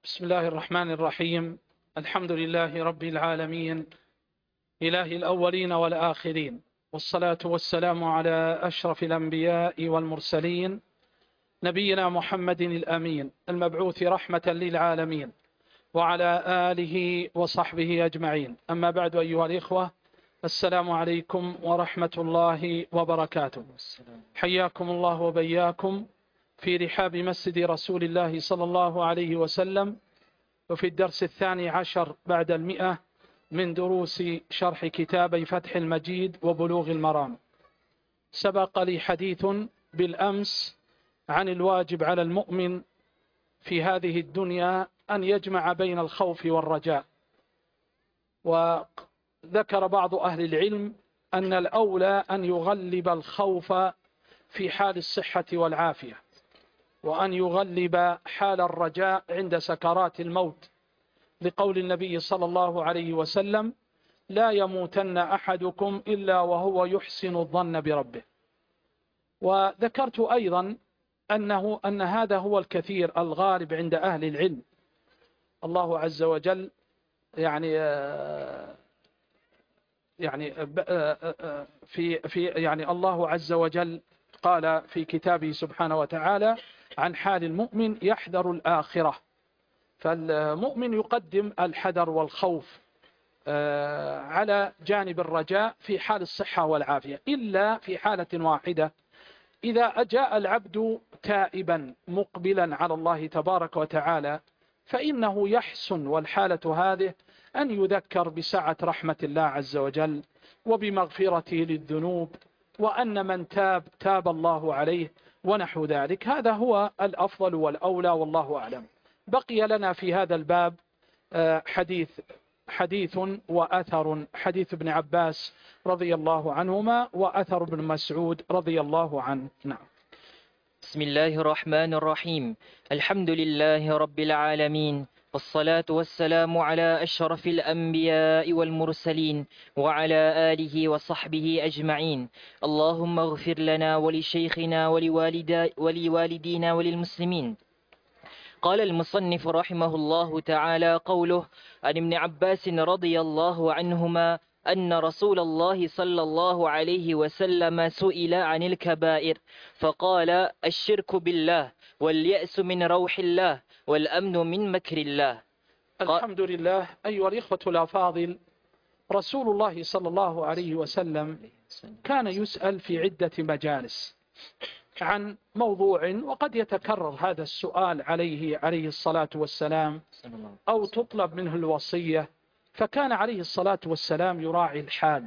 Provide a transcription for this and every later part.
بسم الله الرحمن الرحيم. الحمد لله رب العالمين، إله الأولين والآخرين، والصلاة والسلام على أشرف الأنبياء والمرسلين، نبينا محمد الأمين المبعوث رحمة للعالمين، وعلى آله وصحبه أجمعين. أما بعد، أيها الإخوة، السلام عليكم ورحمة الله وبركاته. حياكم الله وبياكم في رحاب مسجد رسول الله صلى الله عليه وسلم، وفي الدرس 12 بعد 100 من دروس شرح كتابي فتح المجيد وبلوغ المرام. سبق لي حديث بالأمس عن الواجب على المؤمن في هذه الدنيا أن يجمع بين الخوف والرجاء، وذكر بعض أهل العلم أن الأولى أن يغلب الخوف في حال الصحة والعافية، وأن يغلب حال الرجاء عند سكرات الموت، لقول النبي صلى الله عليه وسلم: لا يموتن أحدكم إلا وهو يحسن الظن بربه. وذكرت أيضا أن هذا هو الكثير الغالب عند أهل العلم. الله عز وجل يعني الله عز وجل قال في كتابه سبحانه وتعالى عن حال المؤمن: يحذر الآخرة. فالمؤمن يقدم الحذر والخوف على جانب الرجاء في حال الصحة والعافية، إلا في حالة واحدة: إذا جاء العبد تائبا مقبلا على الله تبارك وتعالى، فإنه يحسن، والحالة هذه أن يذكر بسعة رحمة الله عز وجل وبمغفرته للذنوب، وأن من تاب تاب الله عليه، ونحو ذلك. هذا هو الأفضل والأولى، والله أعلم. بقي لنا في هذا الباب حديث وأثر: حديث ابن عباس رضي الله عنهما، وأثر ابن مسعود رضي الله عنه. نعم. بسم الله الرحمن الرحيم. الحمد لله رب العالمين، والصلاة والسلام على أشرف الأنبياء والمرسلين، وعلى آله وصحبه أجمعين. اللهم اغفر لنا ولشيخنا ولوالدينا وللمسلمين. قال المصنف رحمه الله تعالى: قوله عن ابن عباس رضي الله عنهما أن رسول الله صلى الله عليه وسلم سئل عن الكبائر فقال: الشرك بالله، واليأس من روح الله، والأمن من مكر الله. الحمد لله. أيها الإخوة الأفاضل، رسول الله صلى الله عليه وسلم كان يسأل في عدة مجالس عن موضوع، وقد يتكرر هذا السؤال عليه الصلاة والسلام، أو تطلب منه الوصية. فكان عليه الصلاة والسلام يراعي الحال،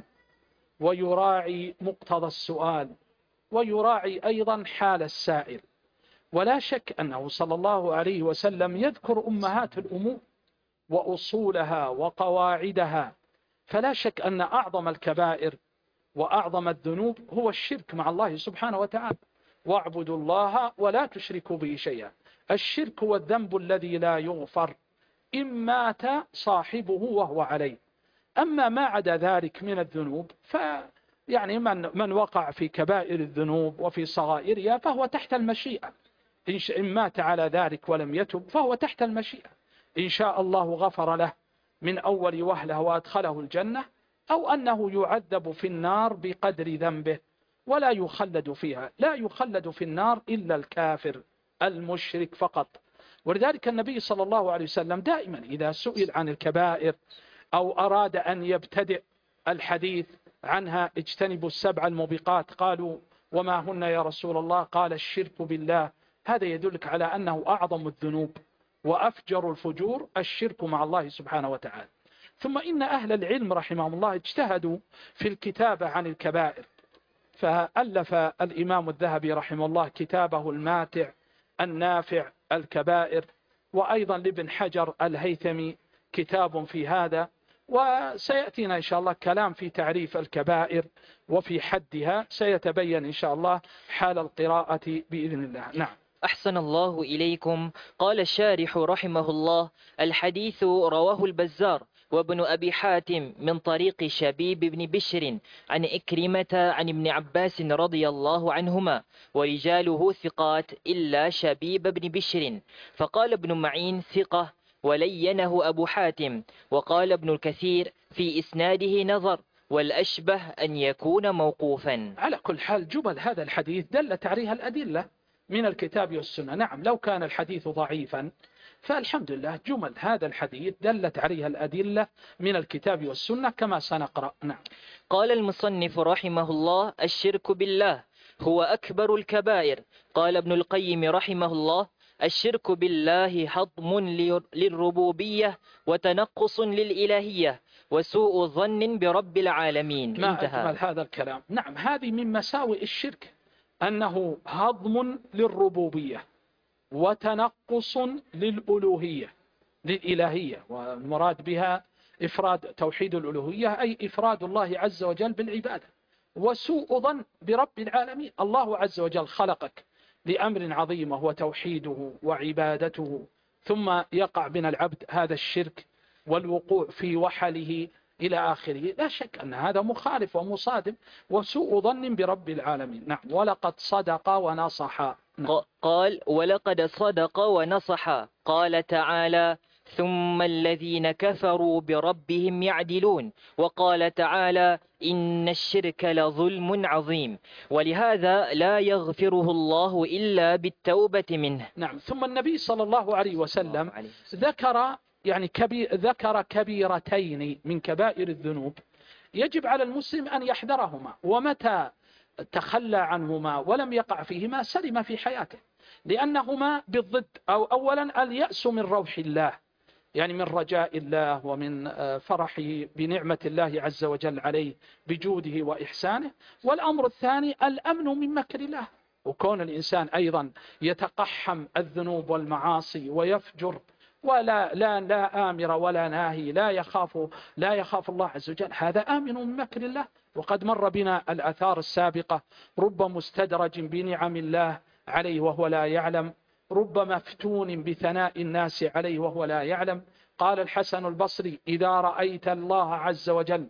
ويراعي مقتضى السؤال، ويراعي أيضا حال السائل. ولا شك أنه صلى الله عليه وسلم يذكر أمهات الأمور وأصولها وقواعدها. فلا شك أن أعظم الكبائر وأعظم الذنوب هو الشرك مع الله سبحانه وتعالى: واعبدوا الله ولا تشركوا به شيئا. الشرك هو الذنب الذي لا يغفر إن مات صاحبه وهو عليه. أما ما عدا ذلك من الذنوب، فيعني من وقع في كبائر الذنوب وفي صغائرها فهو تحت المشيئة. إن مات على ذلك ولم يتب فهو تحت المشيئة. إن شاء الله غفر له من أول وهلة وأدخله الجنة، أو أنه يعذب في النار بقدر ذنبه ولا يخلد فيها. لا يخلد في النار إلا الكافر المشرك فقط. ولذلك النبي صلى الله عليه وسلم دائما إذا سئل عن الكبائر أو أراد أن يبتدئ الحديث عنها: اجتنبوا السبع الموبقات. قالوا: وما هن يا رسول الله؟ قال: الشرك بالله. هذا يدلك على أنه أعظم الذنوب وأفجر الفجور الشرك مع الله سبحانه وتعالى. ثم إن أهل العلم رحمهم الله اجتهدوا في الكتابة عن الكبائر، فألف الإمام الذهبي رحمه الله كتابه الماتع النافع الكبائر، وأيضا لابن حجر الهيثمي كتاب في هذا. وسيأتينا إن شاء الله كلام في تعريف الكبائر وفي حدها، سيتبين إن شاء الله حال القراءة بإذن الله. نعم. أحسن الله إليكم. قال الشارح رحمه الله: الحديث رواه البزار وابن أبي حاتم من طريق شبيب بن بشر عن إكرمة عن ابن عباس رضي الله عنهما، ورجاله ثقات إلا شبيب بن بشر. فقال ابن معين: ثقة، ولينه أبو حاتم. وقال ابن الكثير في إسناده نظر، والأشبه أن يكون موقوفا. على كل حال جمل هذا الحديث دلت عليها الأدلة من الكتاب والسنة. نعم لو كان الحديث ضعيفا فالحمد لله جمل هذا الحديث دلت عليها الأدلة من الكتاب والسنة كما سنقرأ. نعم. قال المصنف رحمه الله: الشرك بالله هو أكبر الكبائر. قال ابن القيم رحمه الله: الشرك بالله حطم للربوبية وتنقص للإلهية وسوء ظن برب العالمين. ما انتهى. أجمل هذا الكلام. نعم هذه من مساوئ الشرك أنه هضم للربوبية وتنقص للألوهية للإلهية، والمراد بها إفراد توحيد الألوهية أي إفراد الله عز وجل بالعبادة، وسوء ظن برب العالمين. الله عز وجل خلقك لأمر عظيم وهو توحيده وعبادته، ثم يقع من العبد هذا الشرك والوقوع في وحله إلى آخره. لا شك أن هذا مخالف ومصادم وسوء ظن برب العالمين. نعم. ولقد صدق ونصح. نعم. قال: ولقد صدق ونصح. قال تعالى: ثم الذين كفروا بربهم يعدلون. وقال تعالى: إن الشرك لظلم عظيم، ولهذا لا يغفره الله إلا بالتوبة منه. نعم. ثم النبي صلى الله عليه وسلم ذكر كبيرتين من كبائر الذنوب يجب على المسلم أن يحذرهما، ومتى تخلى عنهما ولم يقع فيهما سلم في حياته، لأنهما بالضد. أولا اليأس من روح الله، يعني من رجاء الله ومن فرحه بنعمة الله عز وجل عليه بجوده وإحسانه. والأمر الثاني الأمن من مكر الله، وكون الإنسان أيضا يتقحم الذنوب والمعاصي ويفجر لا آمر ولا ناهي، لا يخاف الله عز وجل، هذا آمن من مكر الله. وقد مر بنا الآثار السابقة: رب مستدرج بنعم الله عليه وهو لا يعلم، رب مفتون بثناء الناس عليه وهو لا يعلم. قال الحسن البصري: إذا رأيت الله عز وجل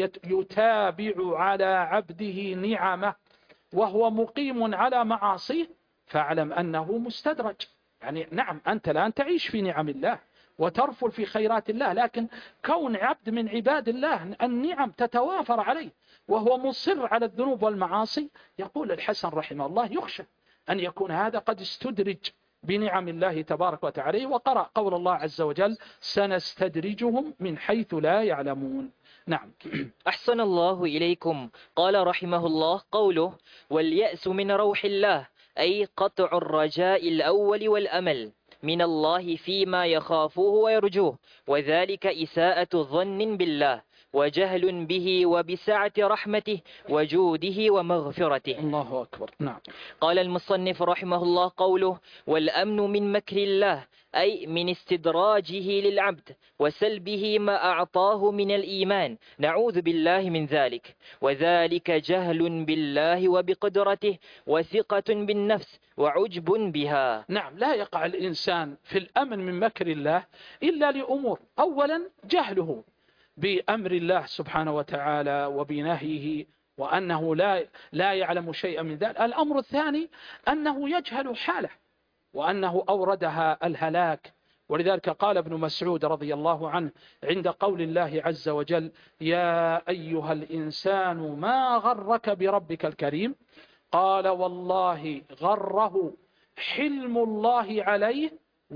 يتابع على عبده نعمه وهو مقيم على معاصيه فاعلم أنه مستدرج. يعني نعم أنت الآن تعيش في نعم الله وترفل في خيرات الله، لكن كون عبد من عباد الله النعم تتوافر عليه وهو مصر على الذنوب والمعاصي، يقول الحسن رحمه الله: يخشى أن يكون هذا قد استدرج بنعم الله تبارك وتعالى. وقرأ قول الله عز وجل: سنستدرجهم من حيث لا يعلمون. نعم. أحسن الله إليكم. قال رحمه الله قوله: واليأس من روح الله، أي قطع الرجاء الأول والأمل من الله فيما يخافه ويرجوه، وذلك إساءة ظن بالله وجهل به وبسعة رحمته وجوده ومغفرته. الله أكبر. نعم. قال المصنف رحمه الله قوله: والأمن من مكر الله، أي من استدراجه للعبد وسلبه ما أعطاه من الإيمان، نعوذ بالله من ذلك، وذلك جهل بالله وبقدرته وثقة بالنفس وعجب بها. نعم. لا يقع الإنسان في الأمن من مكر الله إلا لأمور: أولا جهله بأمر الله سبحانه وتعالى وبنهيه وأنه لا يعلم شيئا من ذلك. الأمر الثاني أنه يجهل حاله وأنه أوردها الهلاك. ولذلك قال ابن مسعود رضي الله عنه عند قول الله عز وجل: يا أيها الإنسان ما غرك بربك الكريم؟ قال: والله غره حلم الله عليه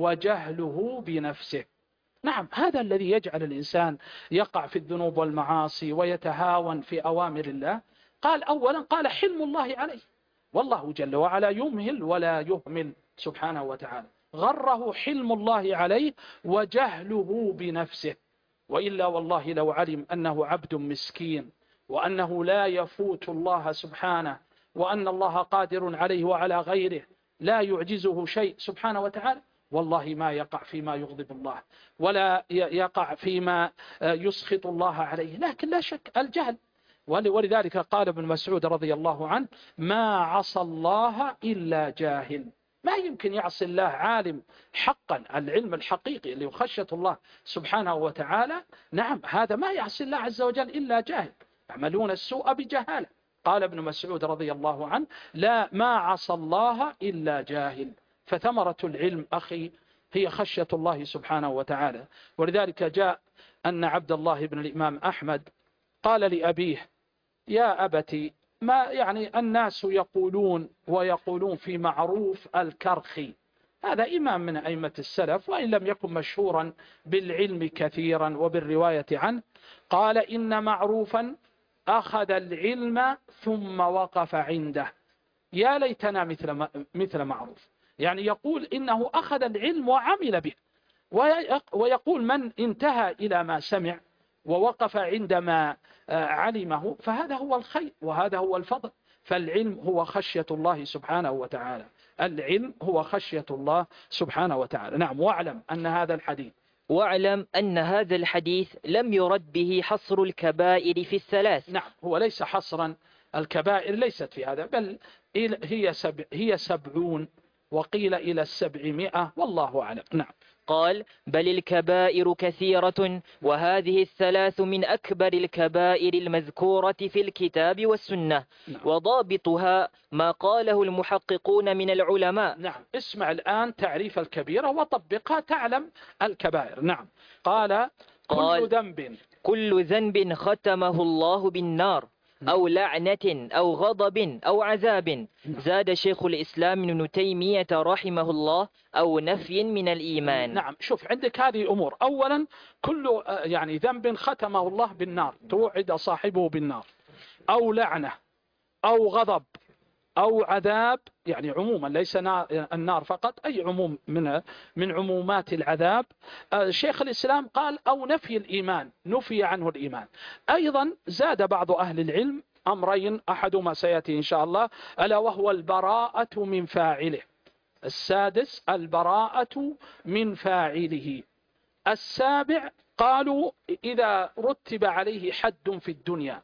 وجهله بنفسه. نعم. هذا الذي يجعل الإنسان يقع في الذنوب والمعاصي ويتهاون في أوامر الله. قال أولا قال حلم الله عليه، والله جل وعلا يمهل ولا يهمل سبحانه وتعالى. غره حلم الله عليه وجهله بنفسه، وإلا والله لو علم أنه عبد مسكين وأنه لا يفوت الله سبحانه وأن الله قادر عليه وعلى غيره لا يعجزه شيء سبحانه وتعالى، والله ما يقع فيما يغضب الله ولا يقع فيما يسخط الله عليه. لكن لا شك الجهل. ولذلك قال ابن مسعود رضي الله عنه: ما عصى الله إلا جاهل. ما يمكن يعصي الله عالم حقا، العلم الحقيقي اللي خشية الله سبحانه وتعالى. نعم هذا ما يعصي الله عز وجل إلا جاهل، يعملون السوء بجهالة. قال ابن مسعود رضي الله عنه: لا ما عصى الله إلا جاهل. فثمرة العلم أخي هي خشية الله سبحانه وتعالى. ولذلك جاء أن عبد الله بن الإمام أحمد قال لأبيه: يا أبتي، ما يعني الناس يقولون في معروف الكرخي. هذا إمام من أئمة السلف، وإن لم يكن مشهورا بالعلم كثيرا وبالرواية عنه. قال: إن معروفا أخذ العلم ثم وقف عنده. يا ليتنا مثل معروف. يعني يقول إنه أخذ العلم وعمل به، ويقول من انتهى إلى ما سمع ووقف عندما علمه فهذا هو الخير وهذا هو الفضل. فالعلم هو خشية الله سبحانه وتعالى، العلم هو خشية الله سبحانه وتعالى. نعم. واعلم أن هذا الحديث لم يرد به حصر الكبائر في الثلاث. نعم، هو ليس حصرا، الكبائر ليست في هذا، بل هي 70 وقيل إلى 700، والله أعلم. نعم. قال: بل الكبائر كثيرة، وهذه الثلاث من أكبر الكبائر المذكورة في الكتاب والسنة. نعم. وضابطها ما قاله المحققون من العلماء. نعم. اسمع الآن تعريف الكبيرة وطبقها تعلم الكبائر. نعم. قال: كل ذنب ختمه الله بالنار أو لعنة أو غضب أو عذاب. زاد شيخ الإسلام ابن تيمية رحمه الله: أو نفي من الإيمان. نعم. شوف، عندك هذه أمور. أولا، كل ذنب ختمه الله بالنار، توعد صاحبه بالنار، أو لعنة أو غضب أو عذاب، يعني عموما ليس النار فقط، أي عموم من عمومات العذاب. شيخ الإسلام قال: أو نفي الإيمان، نفي عنه الإيمان. أيضا زاد بعض أهل العلم أمرين، أحدهما سيأتي إن شاء الله، ألا وهو البراءة من فاعله. السادس البراءة من فاعله. السابع قالوا: إذا رتب عليه حد في الدنيا،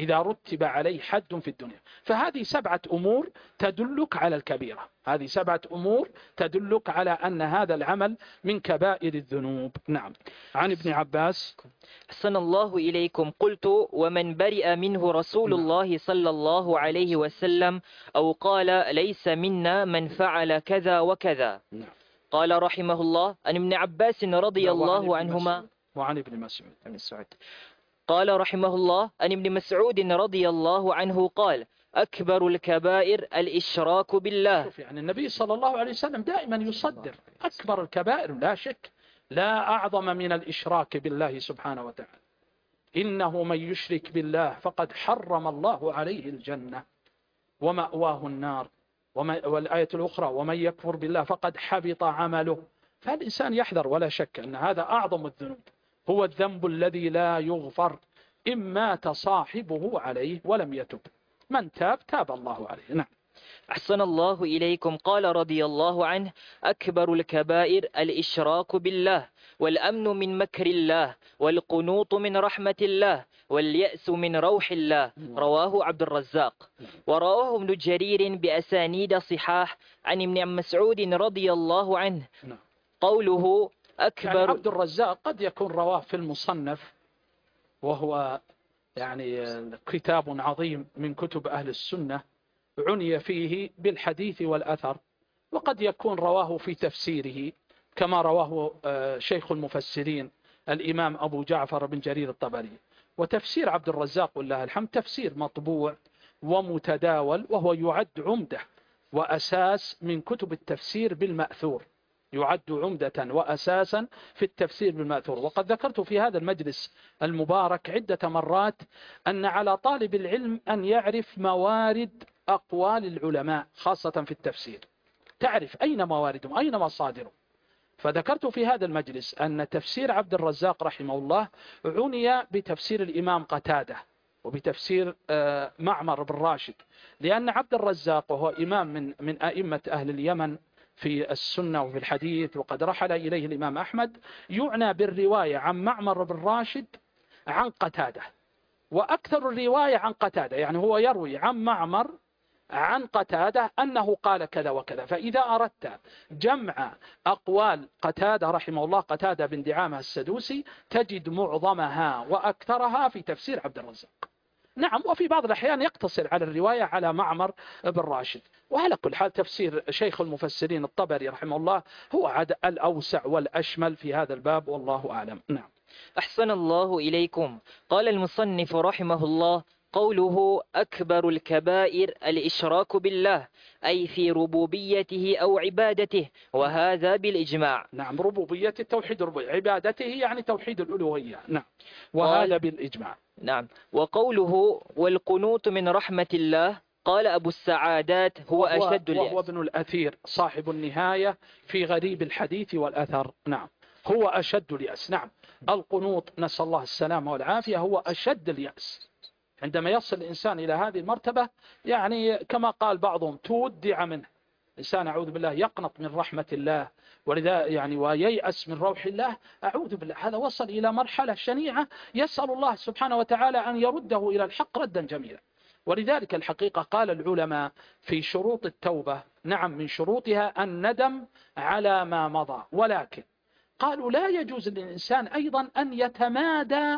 فهذه 7 أمور تدلك على الكبيرة، هذه 7 أمور تدلك على أن هذا العمل من كبائر الذنوب. نعم. عن ابن عباس: أحسن الله إليكم. قلت: ومن برئ منه رسول الله صلى الله عليه وسلم أو قال ليس منا من فعل كذا وكذا. قال رحمه الله: عن ابن عباس رضي الله عنهما وعن ابن مسعود. قال رحمه الله: عن ابن مسعود رضي الله عنه قال: أكبر الكبائر الإشراك بالله. شوف، يعني النبي صلى الله عليه وسلم دائما يصدر أكبر الكبائر، لا شك، لا أعظم من الإشراك بالله سبحانه وتعالى. إنه من يشرك بالله فقد حرم الله عليه الجنة ومأواه النار، والآية الأخرى: ومن يكفر بالله فقد حبط عمله. فالإنسان يحذر، ولا شك أن هذا أعظم الذنوب، هو الذنب الذي لا يغفر إن مات صاحبه عليه ولم يتب. من تاب الله عليه. نعم. أحسن الله إليكم. قال رضي الله عنه: أكبر الكبائر الإشراك بالله، والأمن من مكر الله، والقنوط من رحمة الله، واليأس من روح الله. رواه عبد الرزاق. ورواه ابن جرير بأسانيد صحاح عن ابن مسعود رضي الله عنه قوله: أكبر. يعني عبد الرزاق قد يكون رواه في المصنف، وهو كتاب عظيم من كتب أهل السنة، عني فيه بالحديث والأثر، وقد يكون رواه في تفسيره كما رواه شيخ المفسرين الإمام أبو جعفر بن جرير الطبري. وتفسير عبد الرزاق والله الحمد تفسير مطبوع ومتداول، وهو يعد عمدة وأساس من كتب التفسير بالمأثور، يعد عمدة وأساسا في التفسير بالمأثور. وقد ذكرت في هذا المجلس المبارك عدة مرات أن على طالب العلم أن يعرف موارد أقوال العلماء خاصة في التفسير، تعرف أين مواردهم، أين مصادرهم. فذكرت في هذا المجلس أن تفسير عبد الرزاق رحمه الله عني بتفسير الإمام قتادة وبتفسير معمر بن راشد، لأن عبد الرزاق وهو إمام من أئمة أهل اليمن في السنة وفي الحديث، وقد رحل إليه الإمام أحمد، يعنى بالرواية عن معمر بن راشد عن قتادة، وأكثر الرواية عن قتادة، يعني هو يروي عن معمر عن قتادة أنه قال كذا وكذا. فإذا أردت جمع أقوال قتادة رحمه الله، قتادة بن دعامة السدوسي، تجد معظمها وأكثرها في تفسير عبد الرزاق. نعم. وفي بعض الأحيان يقتصر على الرواية على معمر بن راشد. وعلى كل حال تفسير شيخ المفسرين الطبري رحمه الله هو الأوسع والأشمل في هذا الباب، والله أعلم. نعم. أحسن الله إليكم. قال المصنف رحمه الله: قوله أكبر الكبائر الإشراك بالله، أي في ربوبيته أو عبادته، وهذا بالإجماع. نعم، ربوبية التوحيد، ربوبية عبادته يعني توحيد الألوهية. نعم، وهذا بالإجماع. نعم. وقوله والقنوط من رحمة الله، قال أبو السعادات هو أشد اليأس. وهو ابن الأثير صاحب النهاية في غريب الحديث والأثر. نعم، هو أشد اليأس. نعم، القنوط نسأل الله السلامة والعافية هو أشد اليأس. عندما يصل الإنسان إلى هذه المرتبة، يعني كما قال بعضهم تودع منه إنسان، أعوذ بالله، يقنط من رحمة الله، ولذا يعني وييأس من روح الله، أعوذ بالله، هذا وصل إلى مرحلة شنيعة. يسأل الله سبحانه وتعالى أن يرده إلى الحق ردا جميلا. ولذلك الحقيقة قال العلماء في شروط التوبة، نعم من شروطها الندم على ما مضى، ولكن قالوا لا يجوز للإنسان أيضا أن يتمادى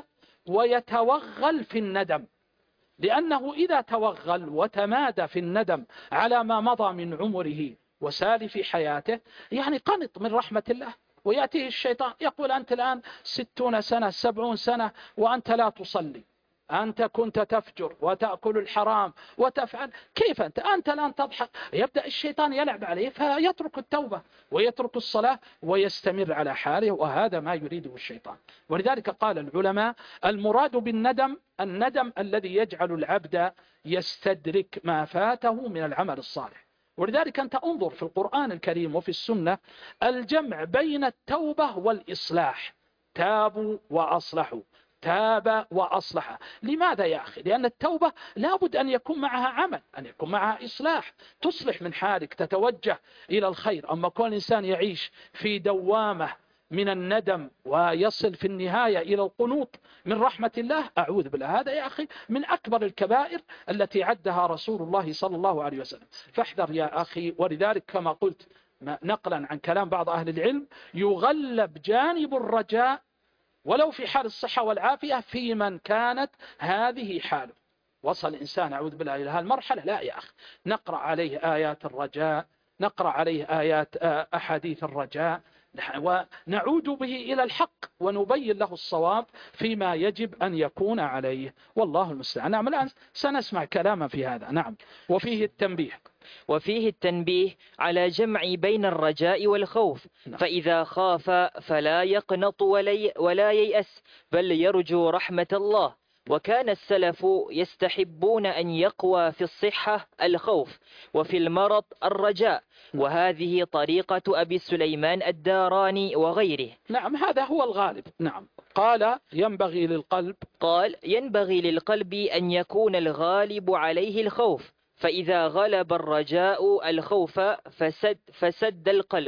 ويتوغل في الندم، لأنه إذا توغل وتمادى في الندم على ما مضى من عمره وسالف حياته، يعني قنط من رحمة الله، ويأتيه الشيطان يقول أنت الآن 60 سنة 70 سنة وأنت لا تصلي، أنت كنت تفجر وتأكل الحرام وتفعل، كيف أنت الآن تضحك؟ يبدأ الشيطان يلعب عليه فيترك التوبة ويترك الصلاة ويستمر على حاله، وهذا ما يريده الشيطان. ولذلك قال العلماء المراد بالندم الندم الذي يجعل العبد يستدرك ما فاته من العمل الصالح. ولذلك أنت انظر في القرآن الكريم وفي السنة الجمع بين التوبة والإصلاح، تابوا وأصلحوا، تاب وأصلح. لماذا يا أخي؟ لأن التوبة لابد أن يكون معها عمل، أن يكون معها إصلاح، تصلح من حالك، تتوجه إلى الخير. أما كل إنسان يعيش في دوامة من الندم ويصل في النهاية إلى القنوط من رحمة الله، أعوذ بالله، هذا يا أخي من أكبر الكبائر التي عدها رسول الله صلى الله عليه وسلم. فاحذر يا أخي. ولذلك كما قلت نقلا عن كلام بعض أهل العلم، يغلب جانب الرجاء ولو في حال الصحة والعافية في من كانت هذه حاله. وصل الإنسان أعوذ بالله إلى هالمرحلة، لا يا أخي، نقرأ عليه آيات الرجاء، نقرأ عليه آيات أحاديث الرجاء، ونعود به إلى الحق ونبين له الصواب فيما يجب أن يكون عليه، والله المستعان. نعم، الآن سنسمع كلاما في هذا. نعم. وفيه التنبيه على جمع بين الرجاء والخوف. فإذا خاف فلا يقنط ولا ييأس، بل يرجو رحمة الله. وكان السلف يستحبون أن يقوى في الصحة الخوف، وفي المرض الرجاء، وهذه طريقة أبي سليمان الداراني وغيره. نعم، هذا هو الغالب. نعم. قال ينبغي للقلب أن يكون الغالب عليه الخوف، فإذا غلب الرجاء الخوف فسد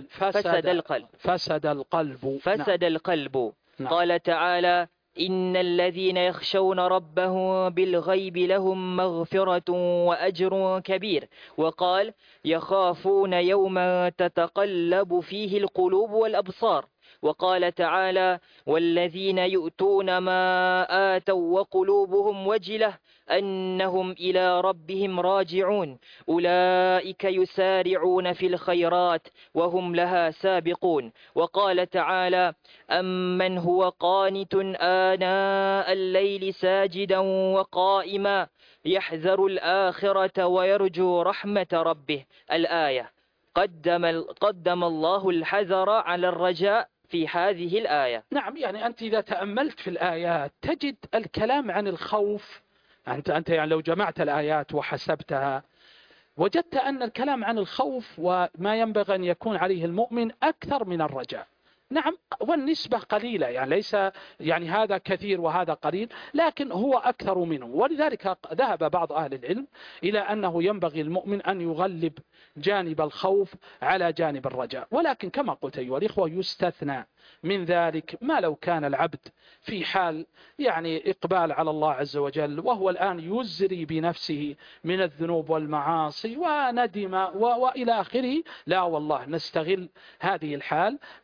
القلب. نعم. قال تعالى: إن الذين يخشون ربهم بالغيب لهم مغفرة وأجر كبير. وقال: يخافون يوما تتقلب فيه القلوب والأبصار. وقال تعالى: والذين يؤتون ما آتوا وقلوبهم وجلة أنهم إلى ربهم راجعون أولئك يسارعون في الخيرات وهم لها سابقون. وقال تعالى: أمن هو قانت آناء الليل ساجدا وقائما يحذر الآخرة ويرجو رحمة ربه. الآية. قدم الله الحذر على الرجاء في هذه الآية. نعم، يعني أنت إذا تأملت في الآيات تجد الكلام عن الخوف. أنت يعني لو جمعت الآيات وحسبتها وجدت أن الكلام عن الخوف وما ينبغي أن يكون عليه المؤمن أكثر من الرجاء. نعم، والنسبة قليلة، يعني ليس يعني هذا كثير وهذا قليل، لكن هو أكثر منه. ولذلك ذهب بعض أهل العلم إلى أنه ينبغي المؤمن أن يغلب جانب الخوف على جانب الرجاء. ولكن كما قلت أيها الإخوة يستثنى من ذلك ما لو كان العبد في حال يعني إقبال على الله عز وجل، وهو الآن يزري بنفسه من الذنوب والمعاصي وندم وإلى آخره، لا والله نستغل هذه الحال بذكر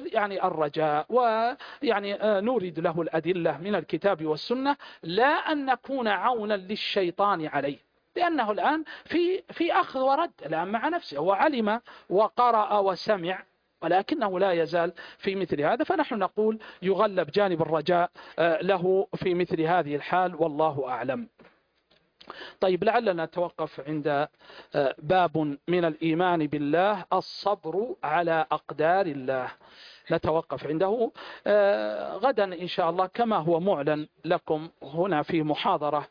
يعني الرجاء ويعني نورد له الأدلة من الكتاب والسنة، لا أن نكون عونا للشيطان عليه، لأنه الآن في أخذ ورد الآن مع نفسه، هو علم وقرأ وسمع ولكنه لا يزال في مثل هذا. فنحن نقول يغلب جانب الرجاء له في مثل هذه الحال، والله أعلم. طيب، لعلنا نتوقف عند باب من الإيمان بالله، الصبر على أقدار الله، نتوقف عنده. غدا إن شاء الله كما هو معلن لكم هنا في محاضرة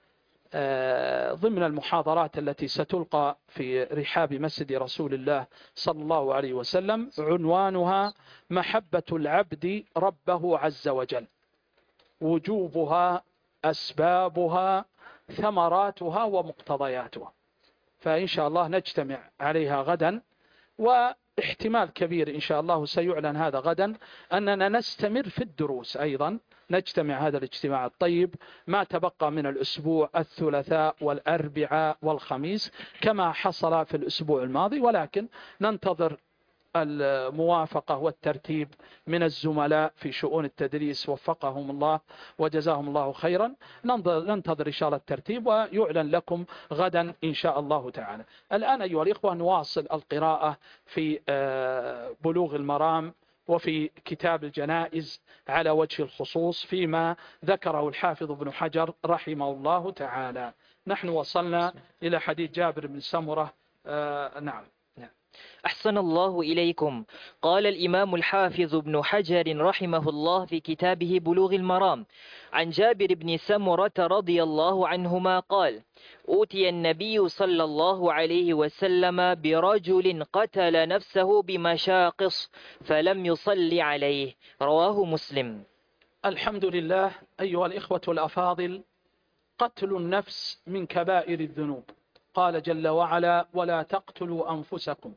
ضمن المحاضرات التي ستلقى في رحاب مسجد رسول الله صلى الله عليه وسلم، عنوانها محبة العبد ربه عز وجل، وجوبها، أسبابها، ثمراتها ومقتضياتها. فإن شاء الله نجتمع عليها غدا، واحتمال كبير إن شاء الله سيعلن هذا غدا أننا نستمر في الدروس أيضا، نجتمع هذا الاجتماع الطيب ما تبقى من الأسبوع، الثلاثاء والأربعاء والخميس كما حصل في الأسبوع الماضي، ولكن ننتظر الموافقة والترتيب من الزملاء في شؤون التدريس وفقهم الله وجزاهم الله خيرا. ننتظر إن شاء الله الترتيب ويعلن لكم غدا إن شاء الله تعالى. الآن أيها الإخوة نواصل القراءة في بلوغ المرام وفي كتاب الجنائز على وجه الخصوص فيما ذكره الحافظ ابن حجر رحمه الله تعالى. نحن وصلنا إلى حديث جابر بن سمرة. نعم. أحسن الله إليكم. قال الإمام الحافظ ابن حجر رحمه الله في كتابه بلوغ المرام عن جابر بن سمرة رضي الله عنهما قال: أوتي النبي صلى الله عليه وسلم برجل قتل نفسه بمشاقص فلم يصل عليه، رواه مسلم. الحمد لله. أيها الإخوة الأفاضل، قتل النفس من كبائر الذنوب. قال جل وعلا: ولا تقتلوا أنفسكم.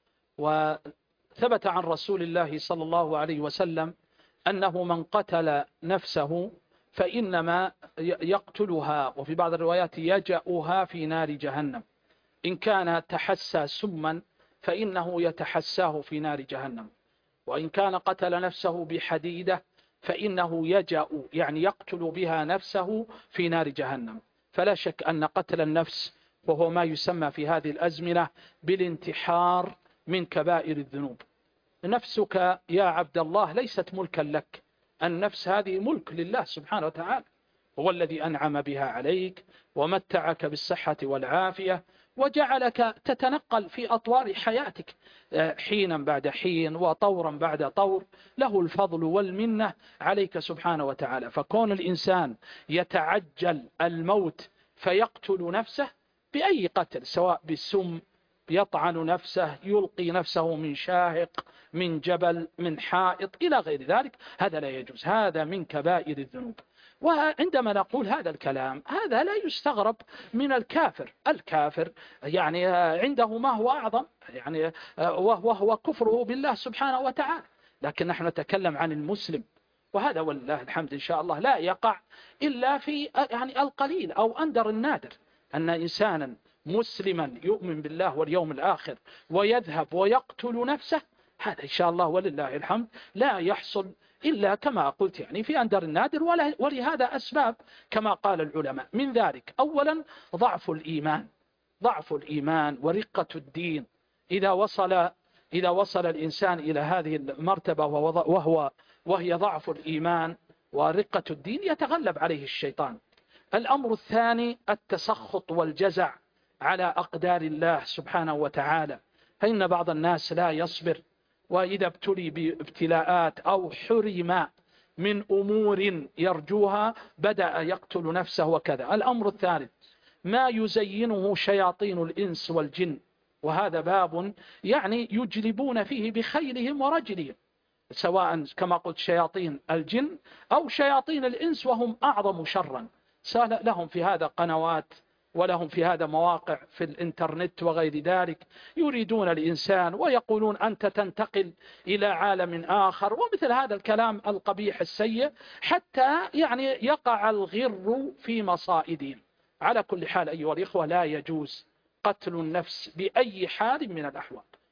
وثبت عن رسول الله صلى الله عليه وسلم أنه من قتل نفسه فإنما يقتلها، وفي بعض الروايات يجأها في نار جهنم. إن كان تحسى سما فإنه يتحساه في نار جهنم، وإن كان قتل نفسه بحديدة فإنه يجأ يعني يقتل بها نفسه في نار جهنم. فلا شك أن قتل النفس، وهو ما يسمى في هذه الأزمنة بالانتحار، من كبائر الذنوب. نفسك يا عبد الله ليست ملكا لك، النفس هذه ملك لله سبحانه وتعالى، هو الذي أنعم بها عليك ومتعك بالصحة والعافية وجعلك تتنقل في أطوار حياتك حينا بعد حين وطورا بعد طور، له الفضل والمنة عليك سبحانه وتعالى. فكون الإنسان يتعجل الموت فيقتل نفسه بأي قتل، سواء بالسم، يطعن نفسه، يلقي نفسه من شاهق، من جبل، من حائط إلى غير ذلك، هذا لا يجوز، هذا من كبائر الذنوب. وعندما نقول هذا الكلام هذا لا يستغرب من الكافر. الكافر يعني عنده ما هو أعظم، يعني وهو كفره بالله سبحانه وتعالى، لكن نحن نتكلم عن المسلم، وهذا والله الحمد إن شاء الله لا يقع إلا في يعني القليل أو أندر النادر، أن إنسانا مسلما يؤمن بالله واليوم الآخر ويذهب ويقتل نفسه، هذا إن شاء الله ولله الحمد لا يحصل إلا كما قلت يعني في أندر النادر. ولهذا أسباب كما قال العلماء، من ذلك أولا ضعف الإيمان ورقة الدين. إذا وصل الإنسان إلى هذه المرتبة وهي ضعف الإيمان ورقة الدين، يتغلب عليه الشيطان. الأمر الثاني التسخط والجزع على أقدار الله سبحانه وتعالى، فإن بعض الناس لا يصبر، وإذا ابتلي بابتلاءات أو حرم من أمور يرجوها بدأ يقتل نفسه وكذا. الأمر الثالث ما يزينه شياطين الإنس والجن، وهذا باب يعني يجلبون فيه بخيلهم ورجلهم، سواء كما قلت شياطين الجن أو شياطين الإنس، وهم أعظم شرا. لهم في هذا قنوات ولهم في هذا مواقع في الإنترنت وغير ذلك، يريدون الإنسان ويقولون أنت تنتقل إلى عالم آخر، ومثل هذا الكلام القبيح السيء، حتى يعني يقع الغر في مصائدهم. على كل حال أيها الإخوة لا يجوز قتل النفس بأي حال من الأحوال،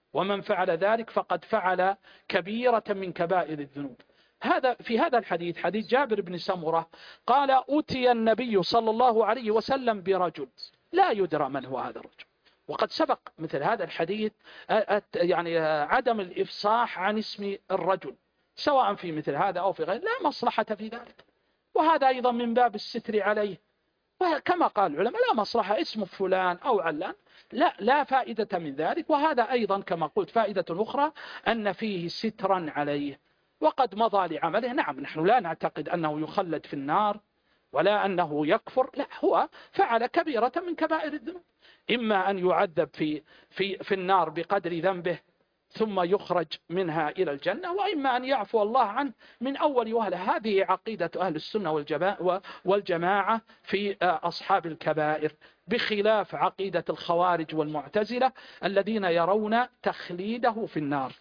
ومن فعل ذلك فقد فعل كبيرة من كبائر الذنوب. في هذا الحديث، حديث جابر بن سمرة، قال أتي النبي صلى الله عليه وسلم برجل لا يدرى من هو هذا الرجل. وقد سبق مثل هذا الحديث يعني عدم الإفصاح عن اسم الرجل، سواء في مثل هذا أو في غيره، لا مصلحة في ذلك. وهذا أيضا من باب الستر عليه، وكما قال العلماء لا مصلحة، اسم فلان أو علان لا فائدة من ذلك. وهذا أيضا كما قلت فائدة أخرى أن فيه سترا عليه، وقد مضى لعمله. نعم، نحن لا نعتقد أنه يخلد في النار ولا أنه يكفر، لا، هو فعل كبيرة من كبائر الذنوب، إما أن يعذب في النار بقدر ذنبه ثم يخرج منها إلى الجنة، وإما أن يعفو الله عنه من أول وهلة. هذه عقيدة أهل السنة والجماعة في أصحاب الكبائر، بخلاف عقيدة الخوارج والمعتزلة الذين يرون تخليده في النار.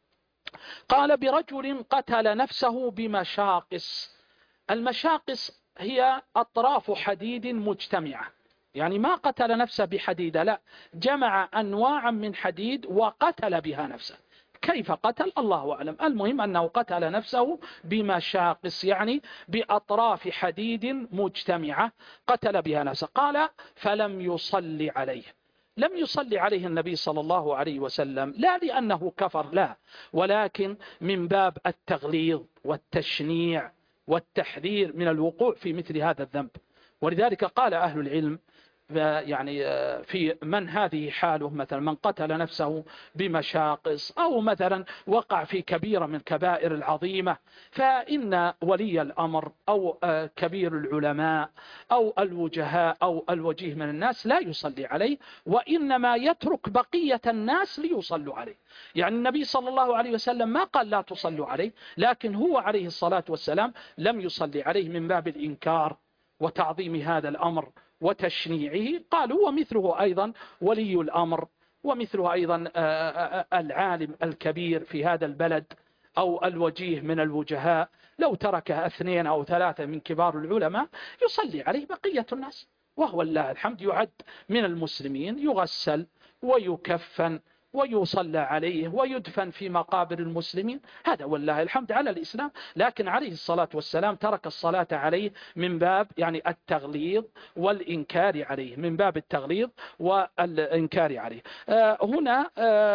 قال برجل قتل نفسه بمشاقص. المشاقص هي أطراف حديد مجتمعة، يعني ما قتل نفسه بحديدة، لا، جمع أنواعا من حديد وقتل بها نفسه. كيف قتل الله أعلم، المهم أنه قتل نفسه بمشاقص، يعني بأطراف حديد مجتمعة قتل بها نفسه. قال فلم يصلي عليه. لم يصلي عليه النبي صلى الله عليه وسلم، لا لأنه كفر، لا، ولكن من باب التغليظ والتشنيع والتحذير من الوقوع في مثل هذا الذنب. ولذلك قال أهل العلم يعني في من هذه حاله، مثلا من قتل نفسه بمشاقص أو مثلا وقع في كبيرة من كبائر العظيمة، فإن ولي الأمر أو كبير العلماء أو الوجهاء أو الوجيه من الناس لا يصلي عليه، وإنما يترك بقية الناس ليصلوا عليه. يعني النبي صلى الله عليه وسلم ما قال لا تصلوا عليه، لكن هو عليه الصلاة والسلام لم يصلي عليه من باب الإنكار وتعظيم هذا الأمر وتشنيعه. قالوا ومثله أيضا ولي الأمر، ومثله أيضا العالم الكبير في هذا البلد أو الوجيه من الوجهاء، لو ترك 2 أو 3 من كبار العلماء يصلي عليه بقية الناس، وهو الله الحمد يعد من المسلمين، يغسل ويكفن ويصلى عليه ويدفن في مقابر المسلمين. هذا والله الحمد على الإسلام. لكن عليه الصلاة والسلام ترك الصلاة عليه من باب يعني التغليظ والإنكار عليه، من باب التغليظ والإنكار عليه. هنا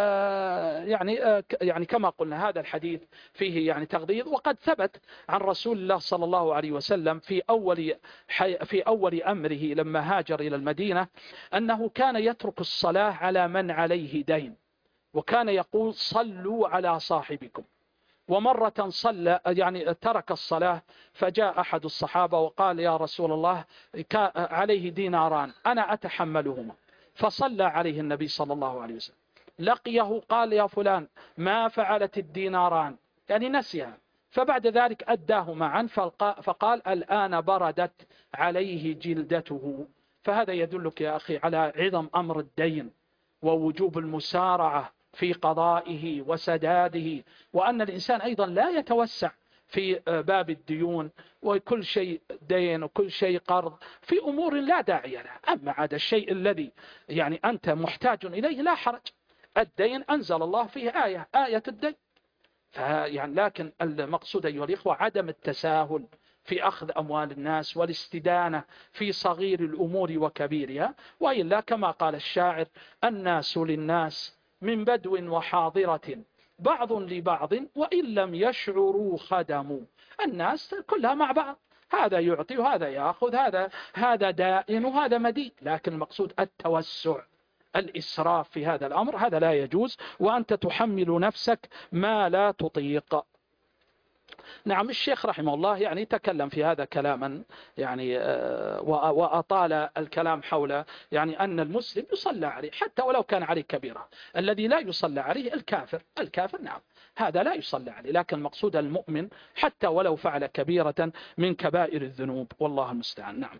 يعني كما قلنا هذا الحديث فيه يعني تغليظ. وقد ثبت عن رسول الله صلى الله عليه وسلم في أول أمره لما هاجر إلى المدينة أنه كان يترك الصلاة على من عليه دين، وكان يقول صلوا على صاحبكم. ومرة صلى يعني ترك الصلاة، فجاء أحد الصحابة وقال يا رسول الله عليه ديناران أنا أتحملهما، فصلى عليه النبي صلى الله عليه وسلم. لقيه قال يا فلان ما فعلت الديناران، يعني نسيها، فبعد ذلك أداه معا فقال الآن بردت عليه جلدته. فهذا يدلك يا أخي على عظم أمر الدين ووجوب المسارعة في قضائه وسداده، وأن الإنسان أيضا لا يتوسع في باب الديون، وكل شيء دين وكل شيء قرض في أمور لا داعي لها. أما عاد الشيء الذي يعني أنت محتاج إليه لا حرج. الدين أنزل الله فيه آية الدين. يعني لكن المقصود أيها الإخوة عدم التساهل في أخذ أموال الناس والاستدانة في صغير الأمور وكبيرها، وإلا كما قال الشاعر الناس للناس من بدو وحاضرة بعض لبعض وإن لم يشعروا خدموا. الناس كلها مع بعض، هذا يعطي وهذا يأخذ، هذا دائن وهذا مدين. لكن المقصود التوسع، الإسراف في هذا الأمر هذا لا يجوز، وأنت تحمل نفسك ما لا تطيق. نعم، الشيخ رحمه الله يعني تكلم في هذا كلاما يعني وأطال الكلام حول يعني أن المسلم يصلى عليه حتى ولو كان عليه كبيرة. الذي لا يصلى عليه الكافر نعم هذا لا يصلى عليه، لكن مقصود المؤمن حتى ولو فعل كبيرة من كبائر الذنوب، والله المستعان. نعم.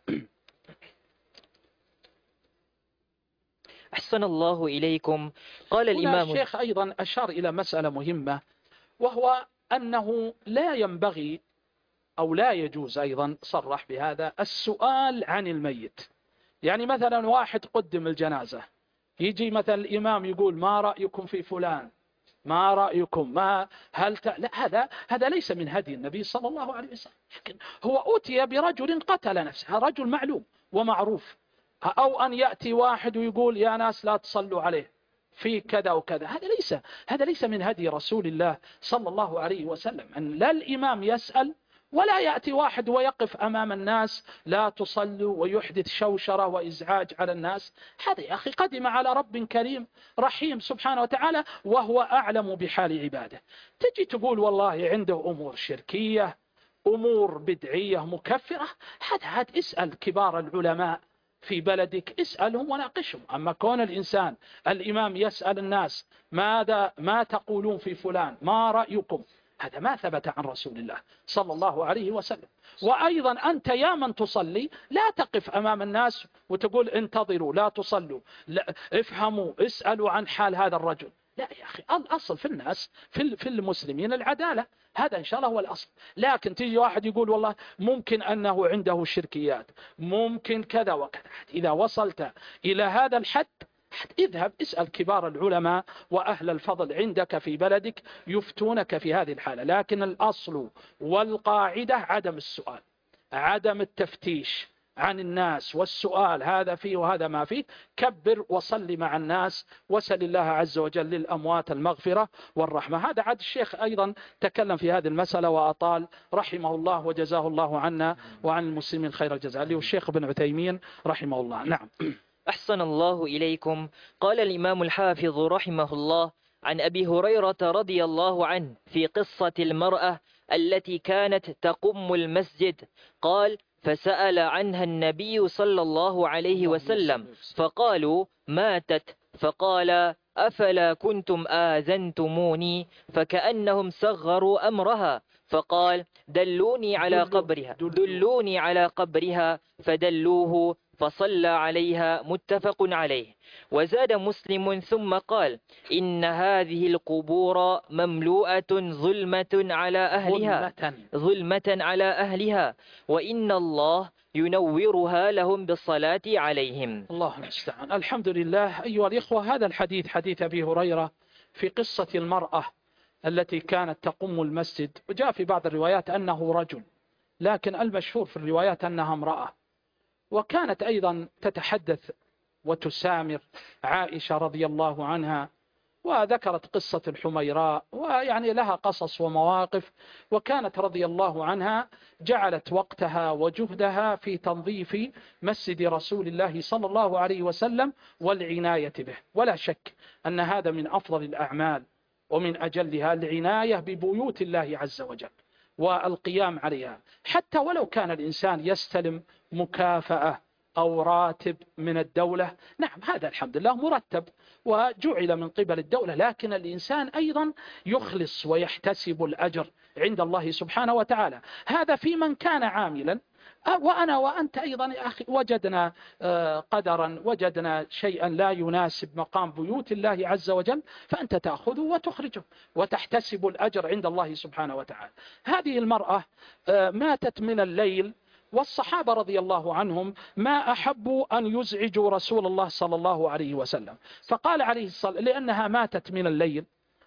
أحسن الله إليكم. قال الإمام الشيخ أيضا أشار إلى مسألة مهمة، وهو أنه لا ينبغي أو لا يجوز أيضا صرح بهذا السؤال عن الميت. يعني مثلا واحد قدم الجنازة يجي مثلا الإمام يقول ما رأيكم في فلان، ما رأيكم، ما هل لا، هذا ليس من هدي النبي صلى الله عليه وسلم. لكن هو أوتي برجل قتل نفسه، رجل معلوم ومعروف، أو أن يأتي واحد ويقول يا ناس لا تصلوا عليه في كذا وكذا، هذا ليس من هدي رسول الله صلى الله عليه وسلم. أن لا الإمام يسأل ولا يأتي واحد ويقف أمام الناس لا تصلوا ويحدث شوشرة وإزعاج على الناس. هذا يا أخي قدم على رب كريم رحيم سبحانه وتعالى وهو أعلم بحال عباده. تجي تقول والله عنده أمور شركية، أمور بدعية مكفرة، هذا اسأل كبار العلماء في بلدك، اسألهم وناقشهم. أما كون الإمام يسأل الناس ما تقولون في فلان، ما رأيكم، هذا ما ثبت عن رسول الله صلى الله عليه وسلم. وأيضا أنت يا من تصلي لا تقف أمام الناس وتقول انتظروا لا تصلوا، لا افهموا، اسألوا عن حال هذا الرجل. لا يا أخي، الأصل في الناس في المسلمين العدالة، هذا إن شاء الله هو الأصل. لكن تيجي واحد يقول والله ممكن أنه عنده شركيات، ممكن كذا وكذا، إذا وصلت إلى هذا الحد اذهب اسأل كبار العلماء وأهل الفضل عندك في بلدك يفتونك في هذه الحالة. لكن الأصل والقاعدة عدم السؤال، عدم التفتيش عن الناس والسؤال هذا فيه وهذا ما فيه. كبر وصل مع الناس وسل الله عز وجل للأموات المغفرة والرحمة. هذا عاد الشيخ أيضا تكلم في هذه المسألة وأطال رحمه الله وجزاه الله عنا وعن المسلمين خير الجزاء، اللي هو الشيخ ابن عثيمين رحمه الله. نعم. أحسن الله إليكم. قال الإمام الحافظ رحمه الله عن أبي هريرة رضي الله عنه في قصة المرأة التي كانت تقم المسجد، قال: فسأل عنها النبي صلى الله عليه وسلم فقالوا ماتت، فقال: أفلا كنتم آذنتموني؟ فكأنهم صغروا أمرها، فقال: دلوني على قبرها فدلوه فصلى عليها، متفق عليه. وزاد مسلم ثم قال: إن هذه القبور مملوءة ظلمة على أهلها وإن الله ينورها لهم بالصلاة عليهم. الله المستعان. الحمد لله. أيها الإخوة، هذا الحديث حديث أبي هريرة في قصة المرأة التي كانت تقم المسجد، وجاء في بعض الروايات أنه رجل، لكن المشهور في الروايات أنها امرأة. وكانت أيضا تتحدث وتسامر عائشة رضي الله عنها، وذكرت قصة الحميراء، ويعني لها قصص ومواقف. وكانت رضي الله عنها جعلت وقتها وجهدها في تنظيف مسجد رسول الله صلى الله عليه وسلم والعناية به. ولا شك أن هذا من أفضل الأعمال ومن أجلها العناية ببيوت الله عز وجل والقيام عليها، حتى ولو كان الإنسان يستلم مكافأة أو راتب من الدولة. نعم، هذا الحمد لله مرتب وجعل من قبل الدولة، لكن الإنسان أيضا يخلص ويحتسب الأجر عند الله سبحانه وتعالى. هذا في من كان عاملا. وأنا وأنت أيضا يا أخي وجدنا قدرا، وجدنا شيئا لا يناسب مقام بيوت الله عز وجل، فأنت تأخذه وتخرجه وتحتسب الأجر عند الله سبحانه وتعالى. هذه المرأة ماتت من الليل، والصحابة رضي الله عنهم ما أحبوا أن يزعجوا رسول الله صلى الله عليه وسلم، فقال عليه الصلاة، لأنها ماتت من الليل،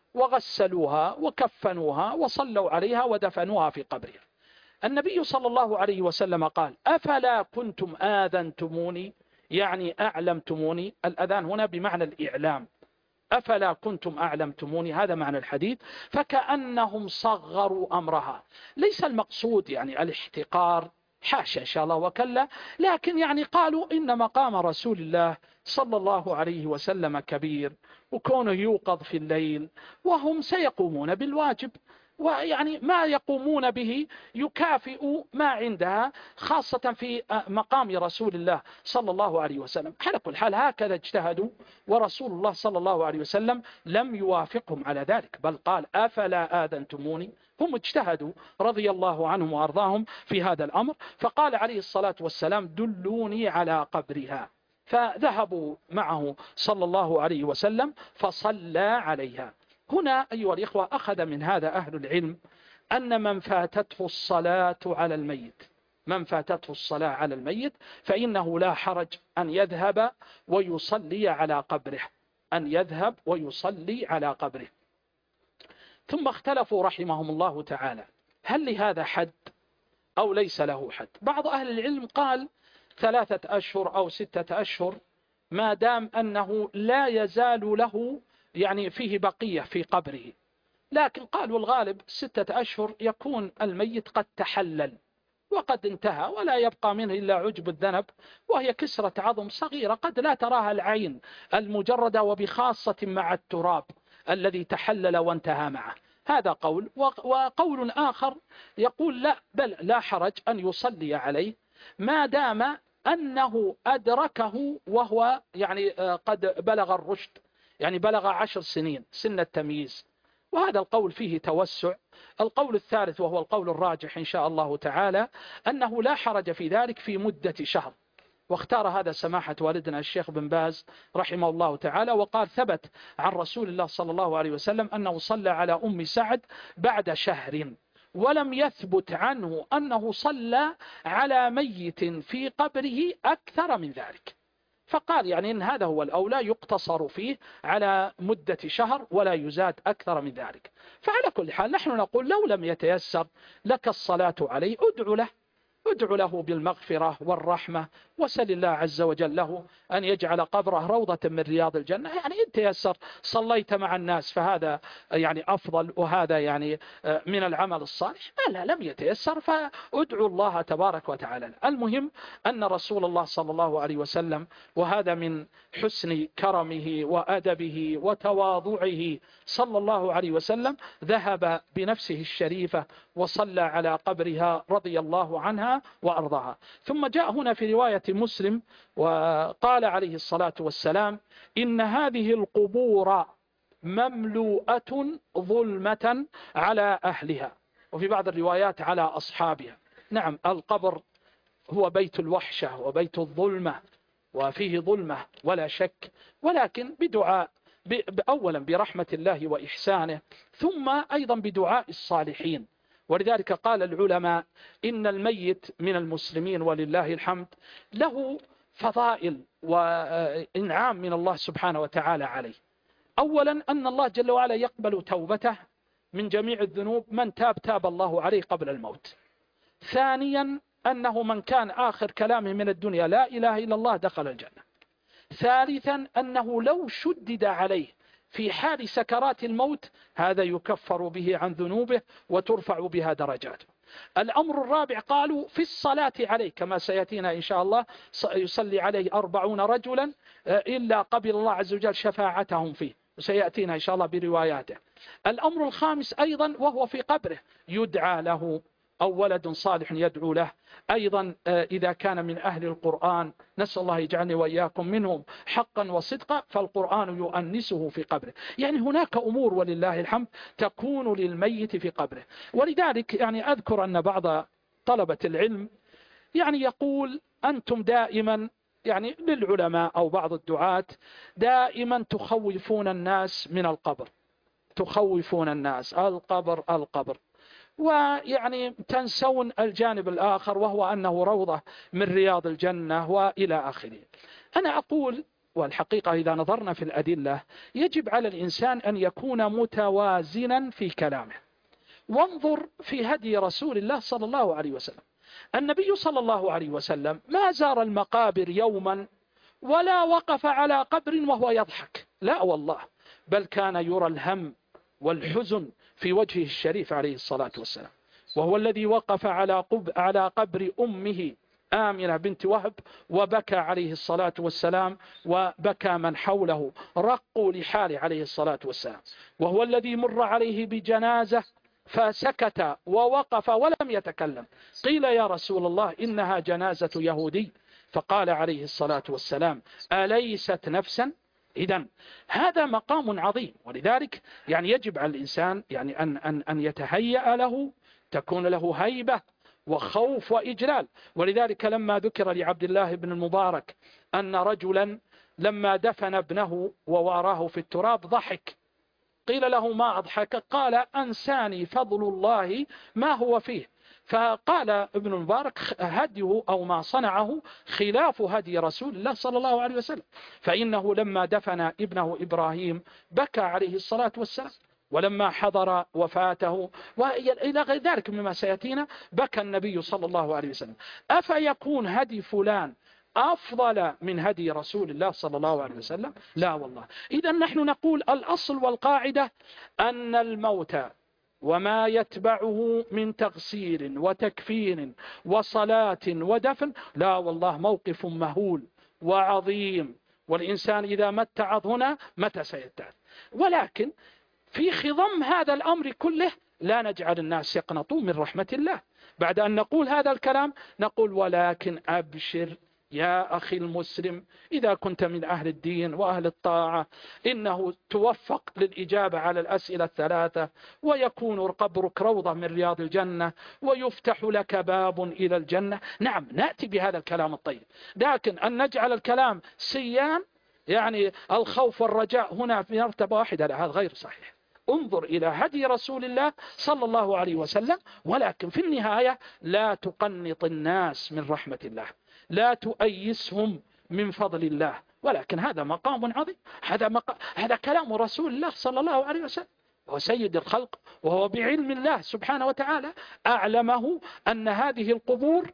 وغسلوها وكفنوها وصلوا عليها ودفنوها في قبرها. النبي صلى الله عليه وسلم قال: أفلا كنتم آذنتموني؟ يعني أعلمتموني. الأذان هنا بمعنى الإعلام. أفلا كنتم أعلمتموني، هذا معنى الحديث. فكأنهم صغروا أمرها. ليس المقصود يعني الاحتقار، حاشا إن شاء الله وكلا، لكن يعني قالوا إن مقام رسول الله صلى الله عليه وسلم كبير، وكونه يوقظ في الليل وهم سيقومون بالواجب، ويعني ما يقومون به يكافئ ما عندها، خاصة في مقام رسول الله صلى الله عليه وسلم. على كل حال هكذا اجتهدوا، ورسول الله صلى الله عليه وسلم لم يوافقهم على ذلك، بل قال: أفلا آذنتموني. هم اجتهدوا رضي الله عنهم وأرضاهم في هذا الأمر. فقال عليه الصلاة والسلام: دلوني على قبرها. فذهبوا معه صلى الله عليه وسلم فصلى عليها. هنا أيها الإخوة أخذ من هذا أهل العلم أن من فاتته الصلاة على الميت من فاتته الصلاة على الميت فإنه لا حرج أن يذهب ويصلي على قبره، أن يذهب ويصلي على قبره. ثم اختلفوا رحمهم الله تعالى هل لهذا حد أو ليس له حد. بعض أهل العلم قال 3 أشهر أو 6 أشهر ما دام أنه لا يزال له يعني فيه بقية في قبره، لكن قالوا الغالب 6 أشهر يكون الميت قد تحلل وقد انتهى ولا يبقى منه إلا عجب الذنب، وهي كسرة عظم صغيرة قد لا تراها العين المجردة، وبخاصة مع التراب الذي تحلل وانتهى معه. هذا قول. وقول آخر يقول لا، بل لا حرج أن يصلي عليه ما دام أنه أدركه وهو يعني قد بلغ الرشد، يعني بلغ 10 سنين سن التمييز، وهذا القول فيه توسع. القول الثالث وهو القول الراجح إن شاء الله تعالى أنه لا حرج في ذلك في مدة شهر، واختار هذا سماحة والدنا الشيخ بن باز رحمه الله تعالى، وقال ثبت عن رسول الله صلى الله عليه وسلم أنه صلى على أم سعد بعد شهر، ولم يثبت عنه أنه صلى على ميت في قبره أكثر من ذلك. فقال يعني إن هذا هو الأولى يقتصر فيه على مدة شهر ولا يزاد أكثر من ذلك. فعلى كل حال نحن نقول لو لم يتيسر لك الصلاة عليه ادعو له بالمغفرة والرحمة، وسل الله عز وجل له أن يجعل قبره روضة من رياض الجنة. يعني إن تيسر صليت مع الناس فهذا يعني أفضل، وهذا يعني من العمل الصالح. لا لم يتيسر فادعو الله تبارك وتعالى. المهم أن رسول الله صلى الله عليه وسلم، وهذا من حسن كرمه وأدبه وتواضعه صلى الله عليه وسلم، ذهب بنفسه الشريفة وصلى على قبرها رضي الله عنها وأرضاها. ثم جاء هنا في رواية مسلم وقال عليه الصلاة والسلام إن هذه القبور مملوءة ظلمة على أهلها، وفي بعض الروايات على أصحابها. نعم القبر هو بيت الوحشة وبيت الظلمة، وفيه ظلمة ولا شك، ولكن بدعاء أولا برحمة الله وإحسانه، ثم أيضا بدعاء الصالحين. ولذلك قال العلماء إن الميت من المسلمين ولله الحمد له فضائل وإنعام من الله سبحانه وتعالى عليه. أولا أن الله جل وعلا يقبل توبته من جميع الذنوب، من تاب الله عليه قبل الموت. ثانيا أنه من كان آخر كلامه من الدنيا لا إله إلا الله دخل الجنة. ثالثا أنه لو شدد عليه في حال سكرات الموت هذا يكفر به عن ذنوبه وترفع بها درجاته. الأمر الرابع قالوا في الصلاة عليه كما سيأتينا إن شاء الله، يصلي عليه 40 رجلا إلا قبل الله عز وجل شفاعتهم فيه، سيأتينا إن شاء الله برواياته. الأمر الخامس أيضا وهو في قبره يدعى له أو ولد صالح يدعو له. أيضا إذا كان من أهل القرآن نسأل الله يجعلني وإياكم منهم حقا وصدقا، فالقرآن يؤنسه في قبره. يعني هناك أمور ولله الحمد تكون للميت في قبره. ولذلك يعني أذكر أن بعض طلبة العلم يعني يقول أنتم دائما يعني للعلماء أو بعض الدعاة دائما تخوفون الناس من القبر، تخوفون الناس القبر، ويعني تنسون الجانب الآخر وهو أنه روضة من رياض الجنة وإلى آخره. أنا أقول والحقيقة إذا نظرنا في الأدلة يجب على الإنسان أن يكون متوازنا في كلامه. وانظر في هدي رسول الله صلى الله عليه وسلم، النبي صلى الله عليه وسلم ما زار المقابر يوما ولا وقف على قبر وهو يضحك، لا والله، بل كان يرى الهم والحزن في وجهه الشريف عليه الصلاة والسلام. وهو الذي وقف على قبر أمه آمنة بنت وهب وبكى عليه الصلاة والسلام، وبكى من حوله رقوا لحاله عليه الصلاة والسلام. وهو الذي مر عليه بجنازة فسكت ووقف ولم يتكلم، قيل يا رسول الله إنها جنازة يهودي، فقال عليه الصلاة والسلام أليست نفسا؟ إذن هذا مقام عظيم. ولذلك يعني يجب على الإنسان يعني أن يتهيأ له، تكون له هيبة وخوف وإجلال. ولذلك لما ذكر لعبد الله بن المبارك أن رجلا لما دفن ابنه وواراه في التراب ضحك، قيل له ما أضحك؟ قال أنساني فضل الله ما هو فيه، فقال ابن المبارك هديه أو ما صنعه خلاف هدي رسول الله صلى الله عليه وسلم، فإنه لما دفن ابنه إبراهيم بكى عليه الصلاة والسلام، ولما حضر وفاته وإلى غير ذلك مما سيأتينا بكى النبي صلى الله عليه وسلم. أفيكون هدي فلان أفضل من هدي رسول الله صلى الله عليه وسلم؟ لا والله. إذا نحن نقول الأصل والقاعدة أن الموت وما يتبعه من تغسيل وتكفين وصلاة ودفن لا والله موقف مهول وعظيم، والإنسان إذا ما اتعظ هنا متى سيتعظ؟ ولكن في خضم هذا الأمر كله لا نجعل الناس يقنطوا من رحمة الله. بعد أن نقول هذا الكلام نقول ولكن أبشر يا أخي المسلم إذا كنت من أهل الدين وأهل الطاعة إنه توفق للإجابة على الأسئلة الثلاثة، ويكون قبرك روضة من رياض الجنة، ويفتح لك باب إلى الجنة. نعم نأتي بهذا الكلام الطيب، لكن أن نجعل الكلام سيان يعني الخوف والرجاء هنا في مرتبة واحدة لا، هذا غير صحيح. انظر إلى هدي رسول الله صلى الله عليه وسلم، ولكن في النهاية لا تقنط الناس من رحمة الله، لا تؤيسهم من فضل الله، ولكن هذا مقام عظيم، هذا كلام رسول الله صلى الله عليه وسلم، هو سيد الخلق، وهو بعلم الله سبحانه وتعالى أعلمه أن هذه القبور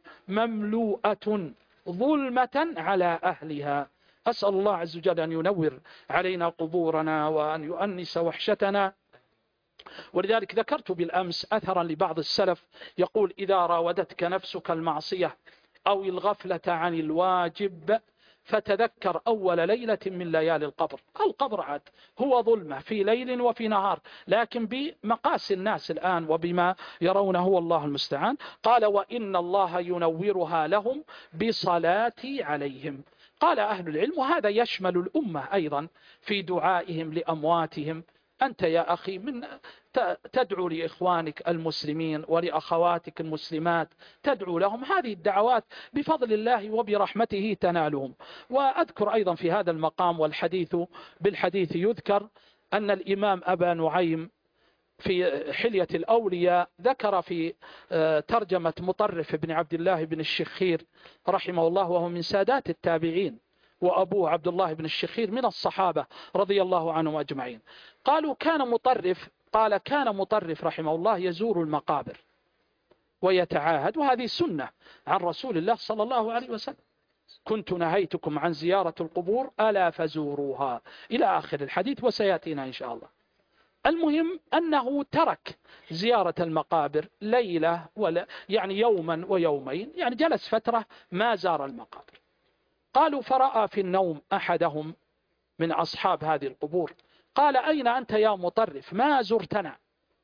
مملوءة ظلمة على أهلها. أسأل الله عز وجل أن ينور علينا قبورنا وأن يؤنس وحشتنا. ولذلك ذكرت بالأمس أثرا لبعض السلف يقول إذا راودتك نفسك المعصية أو الغفلة عن الواجب فتذكر أول ليلة من ليالي القبر. القبر عاد هو ظلمة في ليل وفي نهار، لكن بمقاس الناس الآن وبما يرونه هو الله المستعان. قال وإن الله ينورها لهم بصلاتي عليهم. قال أهل العلم وهذا يشمل الأمة أيضا في دعائهم لأمواتهم. أنت يا أخي من تدعو لإخوانك المسلمين ولأخواتك المسلمات، تدعو لهم، هذه الدعوات بفضل الله وبرحمته تنالهم. وأذكر أيضا في هذا المقام والحديث بالحديث يذكر أن الإمام أبا نعيم في حلية الأولياء ذكر في ترجمة مطرف بن عبد الله بن الشخير رحمه الله، وهو من سادات التابعين، وأبوه عبد الله بن الشخير من الصحابة رضي الله عنهم أجمعين. قالوا كان مطرف رحمه الله يزور المقابر ويتعاهد، وهذه سنة عن رسول الله صلى الله عليه وسلم، كنت نهيتكم عن زيارة القبور ألا فزوروها إلى آخر الحديث وسيأتينا إن شاء الله. المهم أنه ترك زيارة المقابر ليلة يعني يوما ويومين، يعني جلس فترة ما زار المقابر. قالوا فرأى في النوم أحدهم من أصحاب هذه القبور قال أين أنت يا مطرف ما زرتنا؟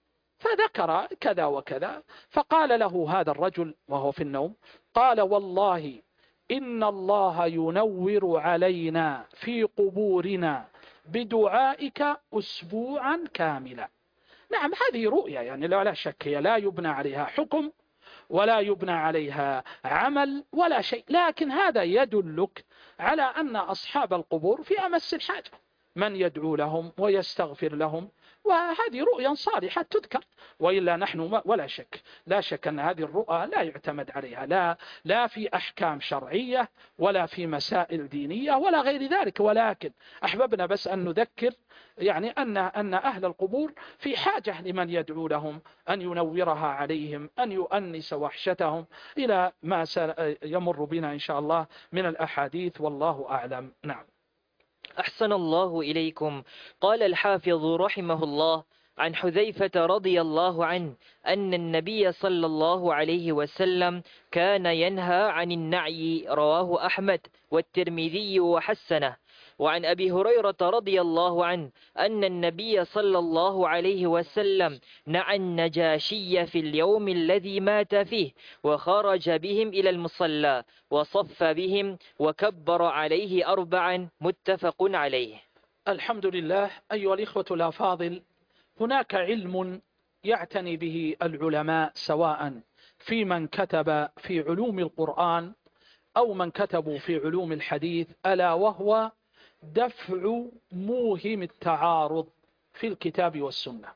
فذكر كذا وكذا، فقال له هذا الرجل وهو في النوم قال والله إن الله ينور علينا في قبورنا بدعائك أسبوعا كاملا. نعم هذه رؤيا يعني لا شك، هي لا يبنى عليها حكم ولا يبنى عليها عمل ولا شيء، لكن هذا يدلك على أن أصحاب القبور في أمس الحاجة، من يدعو لهم ويستغفر لهم، وهذه رؤيا صالحة تذكر. وإلا نحن ولا شك لا شك أن هذه الرؤى لا يعتمد عليها، لا في أحكام شرعية ولا في مسائل دينية ولا غير ذلك، ولكن أحببنا بس أن نذكر يعني أن أهل القبور في حاجة لمن يدعو لهم أن ينورها عليهم، أن يؤنس وحشتهم، إلى ما يمر بنا إن شاء الله من الأحاديث والله أعلم. نعم. أحسن الله إليكم. قال الحافظ رحمه الله عن حذيفة رضي الله عنه أن النبي صلى الله عليه وسلم كان ينهى عن النعي، رواه أحمد والترمذي وحسنه. وعن أبي هريرة رضي الله عنه أن النبي صلى الله عليه وسلم نعى النجاشي في اليوم الذي مات فيه، وخرج بهم إلى المصلى وصف بهم وكبر عليه 4، متفق عليه. الحمد لله. أيها الإخوة الأفاضل، هناك علم يعتني به العلماء سواء في من كتب في علوم القرآن أو من كتبوا في علوم الحديث، ألا وهو دفع موهم التعارض في الكتاب والسنة.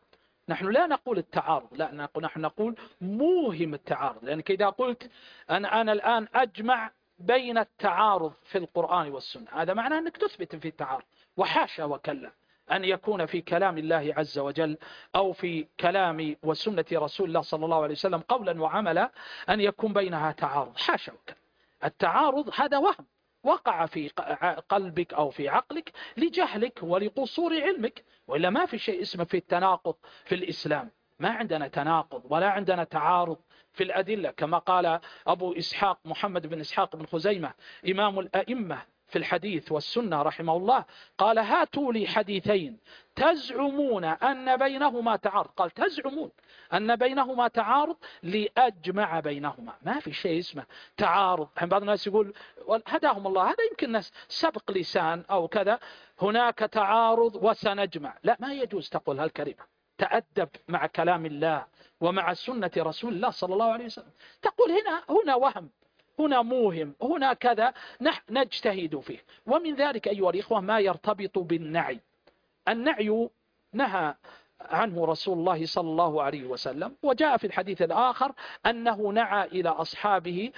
نحن لا نقول التعارض، لا نحن نقول موهم التعارض، لأنك إذا قلت أنا الآن أجمع بين التعارض في القرآن والسنة، هذا معناه أنك تثبت في التعارض، وحاشا وكلا أن يكون في كلام الله عز وجل أو في كلام وسنة رسول الله صلى الله عليه وسلم قولا وعملا أن يكون بينها تعارض، حاشا وكلا. التعارض هذا وهم وقع في قلبك أو في عقلك لجهلك ولقصور علمك، وإلا ما في شيء اسمه في التناقض في الإسلام. ما عندنا تناقض ولا عندنا تعارض في الأدلة، كما قال أبو إسحاق محمد بن إسحاق بن خزيمة إمام الأئمة في الحديث والسنة رحمه الله، قال هاتوا لي حديثين تزعمون أن بينهما تعارض، قال تزعمون أن بينهما تعارض لأجمع بينهما. ما في شيء اسمه تعارض. بعض الناس يقول هداهم الله، هذا يمكن ناس سبق لسان أو كذا، هناك تعارض وسنجمع. لا، ما يجوز تقول هالكلمة. تأدب مع كلام الله ومع سنة رسول الله صلى الله عليه وسلم. تقول هنا وهم، هنا موهم، هنا كذا، نجتهد فيه. ومن ذلك أيها الإخوة ما يرتبط بالنعي. النعي نهى عنه رسول الله صلى الله عليه وسلم، وجاء في الحديث الآخر أنه نعى إلى أصحابه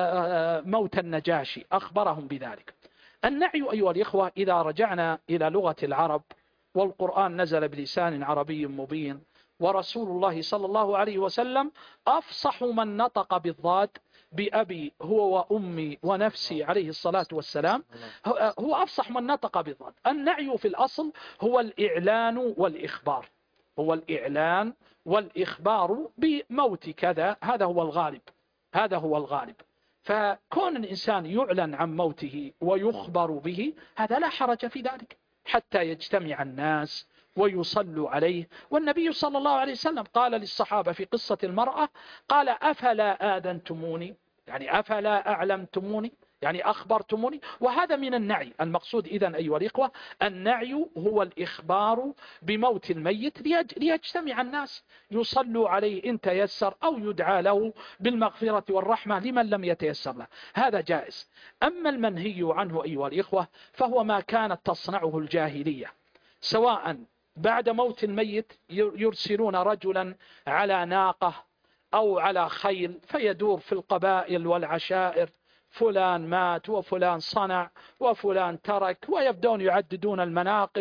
موت النجاشي، أخبرهم بذلك. النعي أيها الإخوة إذا رجعنا إلى لغة العرب، والقرآن نزل بلسان عربي مبين، ورسول الله صلى الله عليه وسلم أفصح من نطق بالضاد بأبي هو وأمي ونفسي عليه الصلاة والسلام، هو أفصح من نطق بالضاد. النعي في الأصل هو الإعلان والإخبار، هو الإعلان والإخبار بموت كذا، هذا هو الغالب، هذا هو الغالب. فكون الإنسان يعلن عن موته ويخبر به هذا لا حرج في ذلك، حتى يجتمع الناس ويصلوا عليه. والنبي صلى الله عليه وسلم قال للصحابة في قصة المرأة، قال أفلا آذنتموني، يعني أفلا أعلمتموني، يعني أخبرتموني. وهذا من النعي. المقصود إذن أيها الإخوة النعي هو الإخبار بموت الميت ليجتمع الناس يصلوا عليه إن تيسر، أو يدعى له بالمغفرة والرحمة لمن لم يتيسر له، هذا جائز. أما المنهي عنه أيها الإخوة فهو ما كانت تصنعه الجاهلية، سواء بعد موت الميت يرسلون رجلا على ناقة أو على خيل فيدور في القبائل والعشائر، فلان مات وفلان صنع وفلان ترك، ويبدون يعددون المناقب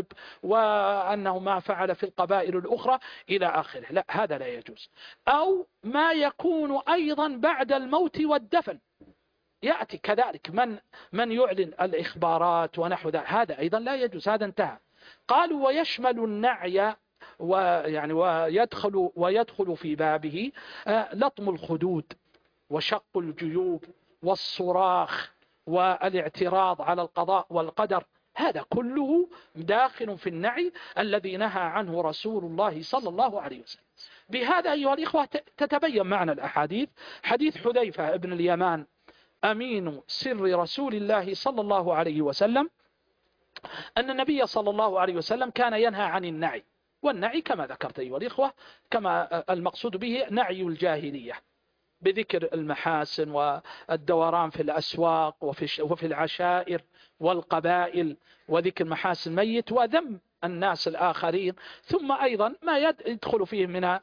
وأنه ما فعل في القبائل الأخرى إلى آخره. لا، هذا لا يجوز. أو ما يكون أيضا بعد الموت والدفن، يأتي كذلك من يعلن الإخبارات ونحو ذلك، هذا أيضا لا يجوز، هذا انتهى. قالوا ويشمل النعي ويعني ويدخل في بابه لطم الخدود وشق الجيوب والصراخ والاعتراض على القضاء والقدر، هذا كله داخل في النعي الذي نهى عنه رسول الله صلى الله عليه وسلم. بهذا أيها الإخوة تتبين معنى الأحاديث. حديث حذيفة بن اليمان أمين سر رسول الله صلى الله عليه وسلم أن النبي صلى الله عليه وسلم كان ينهى عن النعي. والنعي كما ذكرت أيها الإخوة كما المقصود به نعي الجاهلية، بذكر المحاسن والدوران في الأسواق وفي العشائر والقبائل، وذكر محاسن ميت وذم الناس الآخرين، ثم أيضا ما يدخل فيه من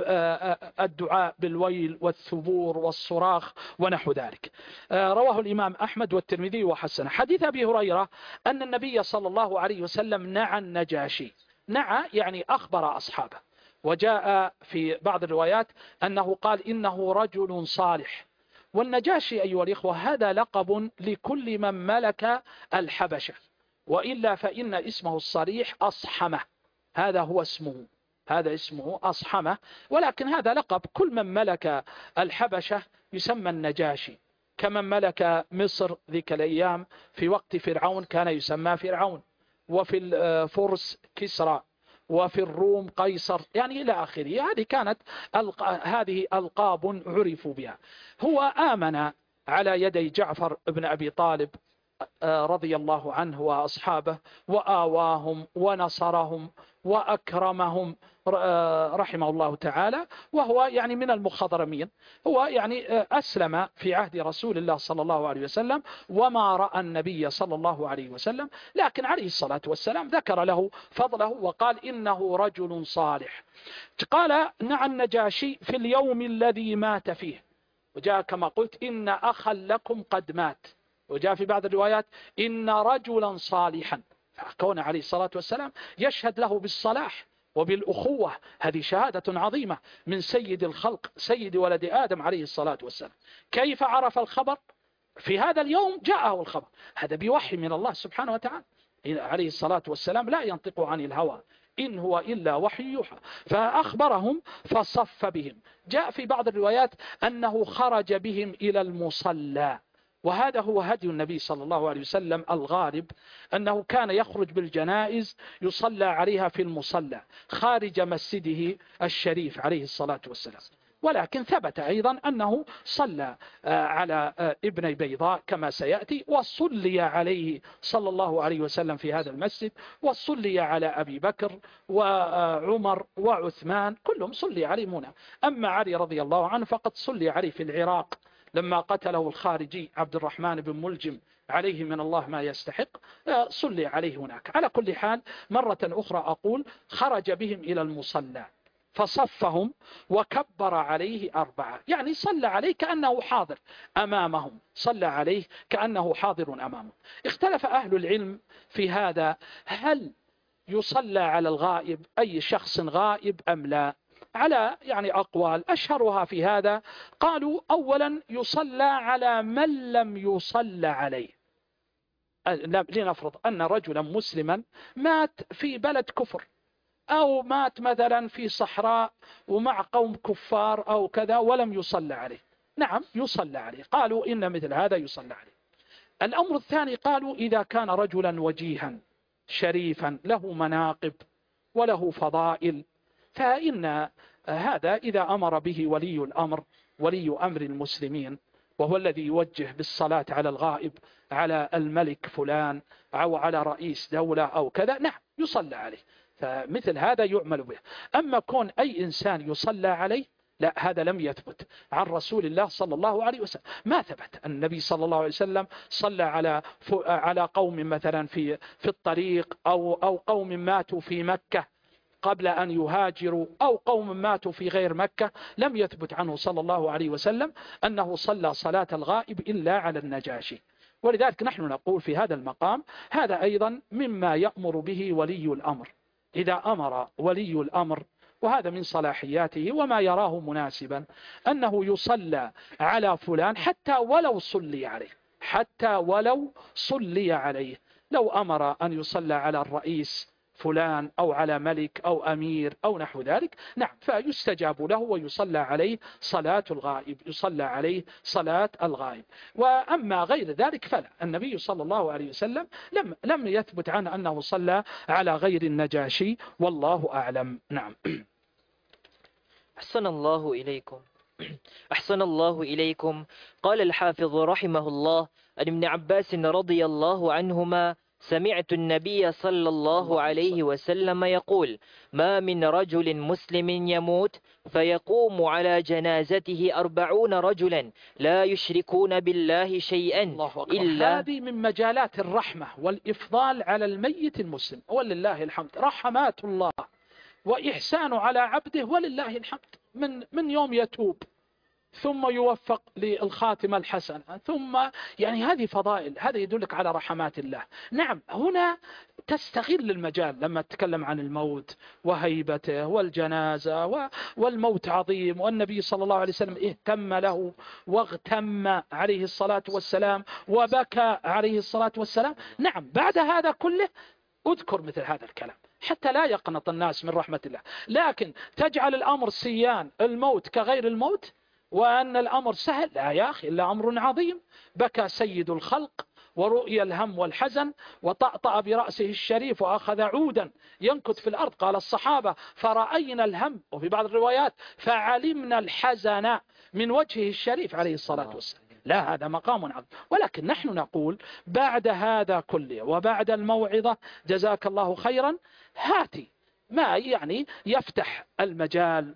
الدعاء بالويل والثبور والصراخ ونحو ذلك. رواه الإمام أحمد والترمذي وحسنه. حديث أبي هريرة أن النبي صلى الله عليه وسلم نعى النجاشي، نعى يعني أخبر أصحابه. وجاء في بعض الروايات أنه قال إنه رجل صالح. والنجاشي أيها الإخوة هذا لقب لكل من ملك الحبشة، وإلا فإن اسمه الصريح أصحمة، هذا هو اسمه، هذا اسمه أصحمة، ولكن هذا لقب كل من ملك الحبشة يسمى النجاشي، كمن ملك مصر ذيك الأيام في وقت فرعون كان يسمى فرعون، وفي الفرس كسرى، وفي الروم قيصر، يعني إلى آخره. هذه كانت هذه ألقاب عرفوا بها. هو آمن على يدي جعفر بن أبي طالب رضي الله عنه وأصحابه وآواهم ونصرهم وأكرمهم رحمه الله تعالى، وهو يعني من المخضرمين. هو يعني أسلم في عهد رسول الله صلى الله عليه وسلم وما رأى النبي صلى الله عليه وسلم، لكن عليه الصلاة والسلام ذكر له فضله وقال إنه رجل صالح. قال نعم النجاشي في اليوم الذي مات فيه، وجاء كما قلت إن أخا لكم قد مات، وجاء في بعض الروايات إن رجلا صالحا، فكون عليه الصلاة والسلام يشهد له بالصلاح وبالأخوة، هذه شهادة عظيمة من سيد الخلق سيد ولد آدم عليه الصلاة والسلام. كيف عرف الخبر؟ في هذا اليوم جاءه الخبر، هذا بوحي من الله سبحانه وتعالى. عليه الصلاة والسلام لا ينطق عن الهوى إن هو إلا وحي يوحى، فأخبرهم فصف بهم. جاء في بعض الروايات أنه خرج بهم إلى المصلى، وهذا هو هدي النبي صلى الله عليه وسلم الغالب، أنه كان يخرج بالجنائز يصلى عليها في المصلى خارج مسجده الشريف عليه الصلاة والسلام. ولكن ثبت أيضا أنه صلى على ابن بيضاء كما سيأتي، وصلي عليه صلى الله عليه وسلم في هذا المسجد، وصلي على أبي بكر وعمر وعثمان، كلهم صلي عليهم هنا. أما علي رضي الله عنه فقد صلي عليه في العراق لما قتله الخارجي عبد الرحمن بن ملجم عليه من الله ما يستحق، صلي عليه هناك. على كل حال مرة أخرى أقول خرج بهم إلى المصلى فصفهم وكبر عليه 4، يعني صلى عليه كأنه حاضر أمامهم، صلى عليه كأنه حاضر أمامهم. اختلف أهل العلم في هذا، هل يصلى على الغائب أي شخص غائب أم لا؟ على يعني أقوال، أشهرها في هذا قالوا أولا يصلى على من لم يصلى عليه. لنفرض أن رجلا مسلما مات في بلد كفر، أو مات مثلا في صحراء ومع قوم كفار أو كذا ولم يصلى عليه، نعم يصلى عليه، قالوا إن مثل هذا يصلى عليه. الأمر الثاني قالوا إذا كان رجلا وجيها شريفا له مناقب وله فضائل، فإن هذا إذا أمر به ولي الأمر، ولي أمر المسلمين، وهو الذي يوجه بالصلاة على الغائب، على الملك فلان أو على رئيس دولة أو كذا، نعم يصلى عليه، فمثل هذا يعمل به. أما كون أي إنسان يصلى عليه لا، هذا لم يثبت عن رسول الله صلى الله عليه وسلم. ما ثبت النبي صلى الله عليه وسلم صلى على قوم مثلا في الطريق، أو قوم ماتوا في مكة قبل أن يهاجروا، أو قوم ماتوا في غير مكة، لم يثبت عنه صلى الله عليه وسلم أنه صلى صلاة الغائب إلا على النجاشي. ولذلك نحن نقول في هذا المقام هذا أيضا مما يأمر به ولي الأمر، إذا أمر ولي الأمر، وهذا من صلاحياته وما يراه مناسبا، أنه يصلى على فلان حتى ولو صلي عليه، حتى ولو صلي عليه. لو أمر أن يصلى على الرئيس فلان أو على ملك أو أمير أو نحو ذلك، نعم فيستجاب له ويصلى عليه صلاة الغائب، يصلى عليه صلاة الغائب. وأما غير ذلك فلا، النبي صلى الله عليه وسلم لم يثبت عنه أنه صلى على غير النجاشي، والله أعلم. نعم. أحسن الله إليكم. أحسن الله إليكم. قال الحافظ رحمه الله عن ابن عباس رضي الله عنهما: سمعت النبي صلى الله عليه وسلم يقول: ما من رجل مسلم يموت فيقوم على جنازته 40 رجلا لا يشركون بالله شيئا إلا. هذه من مجالات الرحمة والإفضال على الميت المسلم، ولله الحمد، رحمات الله وإحسان على عبده ولله الحمد، من يوم يتوب ثم يوفق للخاتمة الحسنة، ثم يعني هذه فضائل، هذا يدلك على رحمات الله. نعم هنا تستغل المجال لما تتكلم عن الموت وهيبته والجنازة، والموت عظيم، والنبي صلى الله عليه وسلم اهتم له واغتم عليه الصلاة والسلام وبكى عليه الصلاة والسلام. نعم بعد هذا كله اذكر مثل هذا الكلام حتى لا يقنط الناس من رحمة الله. لكن تجعل الأمر سيان الموت كغير الموت، وأن الأمر سهل، لا يا أخي، إلا أمر عظيم. بكى سيد الخلق ورؤي الهم والحزن، وطأطأ برأسه الشريف وأخذ عودا ينكت في الأرض، قال الصحابة فرأينا الهم، وفي بعض الروايات فعلمنا الحزن من وجهه الشريف عليه الصلاة والسلام. لا، هذا مقام عظيم. ولكن نحن نقول بعد هذا كله وبعد الموعظة جزاك الله خيرا، هاتي ما يعني يفتح المجال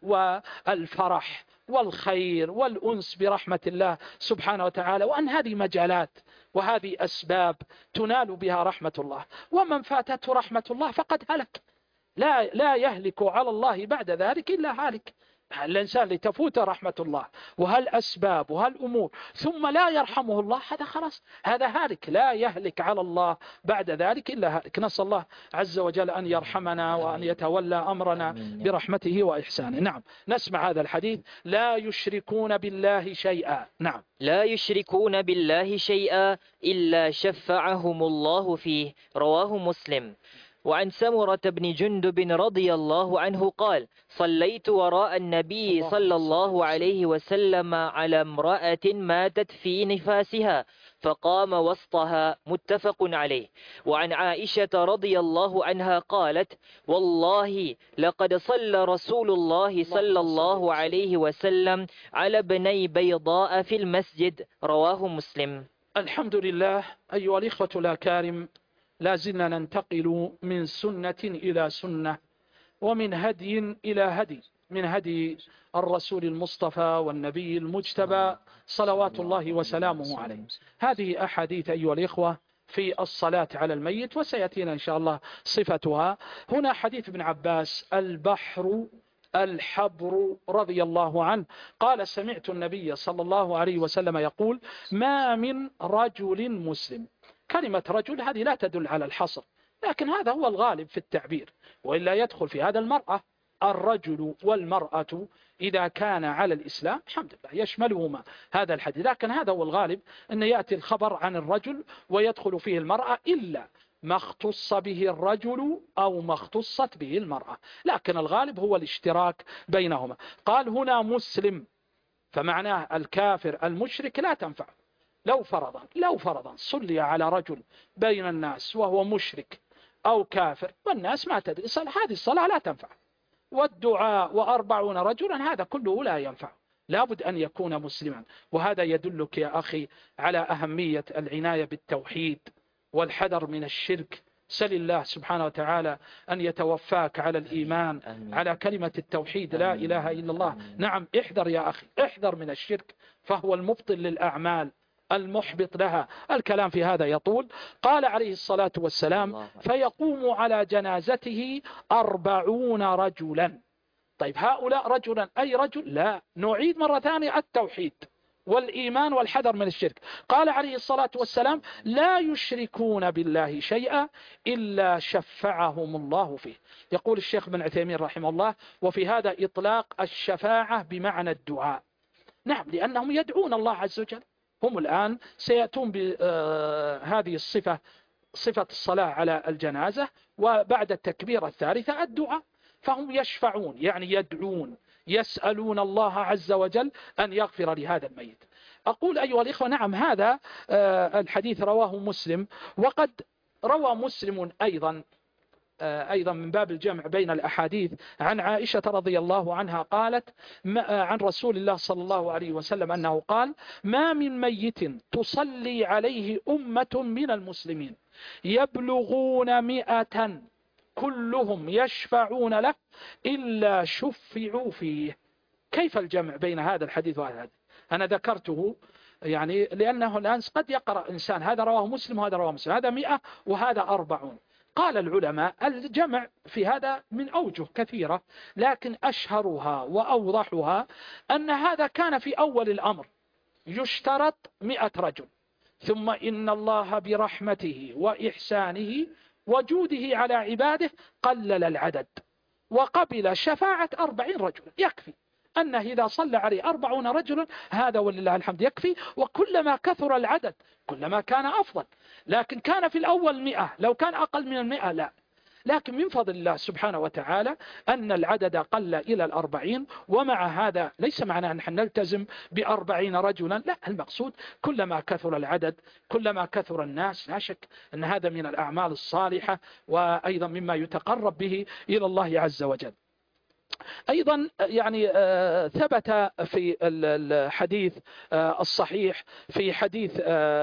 والفرح والخير والأنس برحمة الله سبحانه وتعالى، وأن هذه مجالات وهذه أسباب تنال بها رحمة الله، ومن فاتته رحمة الله فقد هلك. لا يهلك على الله بعد ذلك إلا هالك. الإنسان لتفوت رحمة الله وهالأسباب وهالأمور ثم لا يرحمه الله، هذا خلاص، هذا هالك، لا يهلك على الله بعد ذلك إلا هالك. نسأل الله عز وجل أن يرحمنا وأن يتولى أمرنا برحمته وإحسانه. نعم، نسمع هذا الحديث: لا يشركون بالله شيئا. نعم، لا يشركون بالله شيئا إلا شفعهم الله فيه، رواه مسلم. وعن سمرة بن جندب رضي الله عنه قال: صليت وراء النبي صلى الله عليه وسلم على امرأة ماتت في نفاسها فقام وسطها، متفق عليه. وعن عائشة رضي الله عنها قالت: والله لقد صلى رسول الله صلى الله عليه وسلم على ابني بيضاء في المسجد، رواه مسلم. الحمد لله. أيها الإخوة الأكارم، لا زلنا ننتقل من سنة إلى سنة ومن هدي إلى هدي، من هدي الرسول المصطفى والنبي المجتبى صلوات الله وسلامه عليه. هذه أحاديث أيها الإخوة في الصلاة على الميت، وسيأتينا إن شاء الله صفتها. هنا حديث ابن عباس البحر الحبر رضي الله عنه قال: سمعت النبي صلى الله عليه وسلم يقول: ما من رجل مسلم. كلمة رجل هذه لا تدل على الحصر، لكن هذا هو الغالب في التعبير، وإلا يدخل في هذا المرأة. الرجل والمرأة إذا كان على الإسلام الحمد لله يشملهما هذا الحديث، لكن هذا هو الغالب أن يأتي الخبر عن الرجل ويدخل فيه المرأة، إلا ما اختص به الرجل أو ما اختصت به المرأة، لكن الغالب هو الاشتراك بينهما. قال هنا مسلم، فمعناه الكافر المشرك لا تنفع. لو فرضا صلي على رجل بين الناس وهو مشرك أو كافر والناس ما تدري، هذه الصلاة لا تنفع. والدعاء و40 رجلا هذا كله لا ينفع، لابد أن يكون مسلما. وهذا يدلك يا أخي على أهمية العناية بالتوحيد والحذر من الشرك. سل الله سبحانه وتعالى أن يتوفاك على الإيمان، على كلمة التوحيد، لا إله إلا الله. نعم، احذر يا أخي، احذر من الشرك، فهو المبطل للأعمال المحبط لها. الكلام في هذا يطول. قال عليه الصلاة والسلام: فيقوم على جنازته 40 رجلا. طيب هؤلاء رجلا أي رجل؟ لا، نعيد مرة ثانية: التوحيد والإيمان والحذر من الشرك. قال عليه الصلاة والسلام: لا يشركون بالله شيئا إلا شفعهم الله فيه. يقول الشيخ بن عثيمين رحمه الله: وفي هذا إطلاق الشفاعة بمعنى الدعاء. نعم، لأنهم يدعون الله عز وجل. هم الآن سيأتون بهذه الصفة، صفة الصلاة على الجنازة، وبعد التكبيرة الثالثة الدعاء. فهم يشفعون يعني يدعون، يسألون الله عز وجل أن يغفر لهذا الميت. أقول أيها الإخوة، نعم، هذا الحديث رواه مسلم. وقد روى مسلم أيضا من باب الجمع بين الأحاديث عن عائشة رضي الله عنها قالت عن رسول الله صلى الله عليه وسلم أنه قال: ما من ميت تصلي عليه أمة من المسلمين يبلغون 100 كلهم يشفعون له إلا شفعوا فيه. كيف الجمع بين هذا الحديث وهذا الحديث؟ أنا ذكرته يعني لأنه الآن قد يقرأ إنسان هذا رواه مسلم وهذا رواه مسلم، هذا 100 وهذا 40. قال العلماء الجمع في هذا من أوجه كثيرة، لكن أشهرها وأوضحها أن هذا كان في أول الأمر، يشترط 100 رجل، ثم إن الله برحمته وإحسانه وجوده على عباده قلل العدد وقبل شفاعة 40 رجل. يكفي أنه إذا صلى عليه 40 رجلا هذا ولله الحمد يكفي، وكلما كثر العدد كلما كان أفضل. لكن كان في الأول 100، لو كان أقل من 100 لا. لكن من فضل الله سبحانه وتعالى أن العدد قل إلى 40. ومع هذا ليس معنى أن نلتزم ب40 رجلا، لا، المقصود كلما كثر العدد كلما كثر الناس. لا شك أن هذا من الأعمال الصالحة، وأيضا مما يتقرب به إلى الله عز وجل. أيضا يعني ثبت في الحديث الصحيح في حديث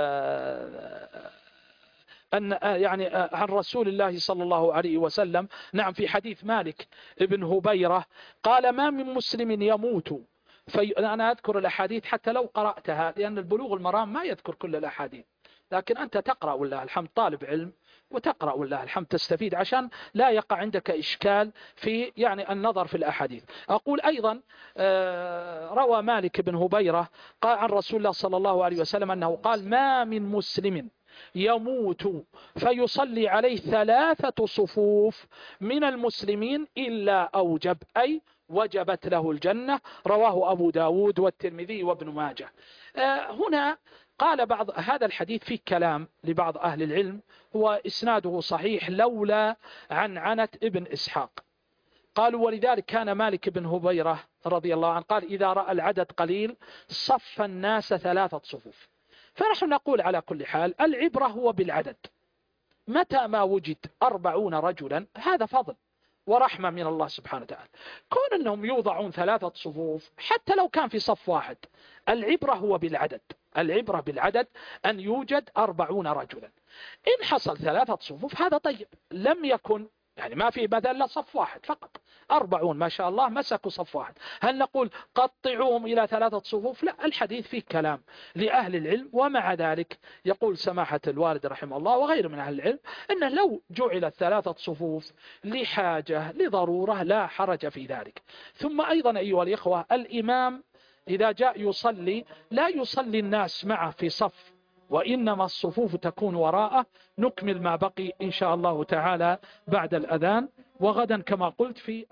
أن يعني عن رسول الله صلى الله عليه وسلم، نعم، في حديث مالك بن هبيرة قال: ما من مسلم يموت أنا أذكر الأحاديث حتى لو قرأتها، لأن البلوغ المرام ما يذكر كل الأحاديث، لكن أنت تقرأ والله الحمد، طالب علم وتقرأ والله الحمد تستفيد، عشان لا يقع عندك إشكال في يعني النظر في الأحاديث. أقول أيضا روى مالك بن هبيرة قال عن رسول الله صلى الله عليه وسلم أنه قال: ما من مسلم يموت فيصلي عليه 3 صفوف من المسلمين إلا أوجب، أي وجبت له الجنة. رواه أبو داود والترمذي وابن ماجه. هنا قال بعض هذا الحديث فيه كلام لبعض أهل العلم، هو إسناده صحيح لولا عنعنة ابن إسحاق. قالوا: ولذلك كان مالك بن هبيرة رضي الله عنه قال: إذا رأى العدد قليل صف الناس 3 صفوف. فنحن نقول على كل حال العبرة هو بالعدد. متى ما وجد 40 رجلا هذا فضل ورحمة من الله سبحانه وتعالى. كون أنهم يوضعون 3 صفوف حتى لو كان في صف واحد، العبرة هو بالعدد. العبرة بالعدد، أن يوجد 40 رجلا. إن حصل 3 صفوف هذا طيب، لم يكن يعني ما في مثلا صف واحد فقط، 40 ما شاء الله مسكوا صف واحد، هل نقول قطعوهم إلى 3 صفوف؟ لا، الحديث فيه كلام لأهل العلم. ومع ذلك يقول سماحة الوالد رحمه الله وغير من أهل العلم أنه لو جعلت 3 صفوف لحاجة لضرورة لا حرج في ذلك. ثم أيضا أيها الإخوة، الإمام إذا جاء يصلي لا يصلي الناس معه في صف، وإنما الصفوف تكون وراءه. نكمل ما بقي إن شاء الله تعالى بعد الأذان، وغدا كما قلت في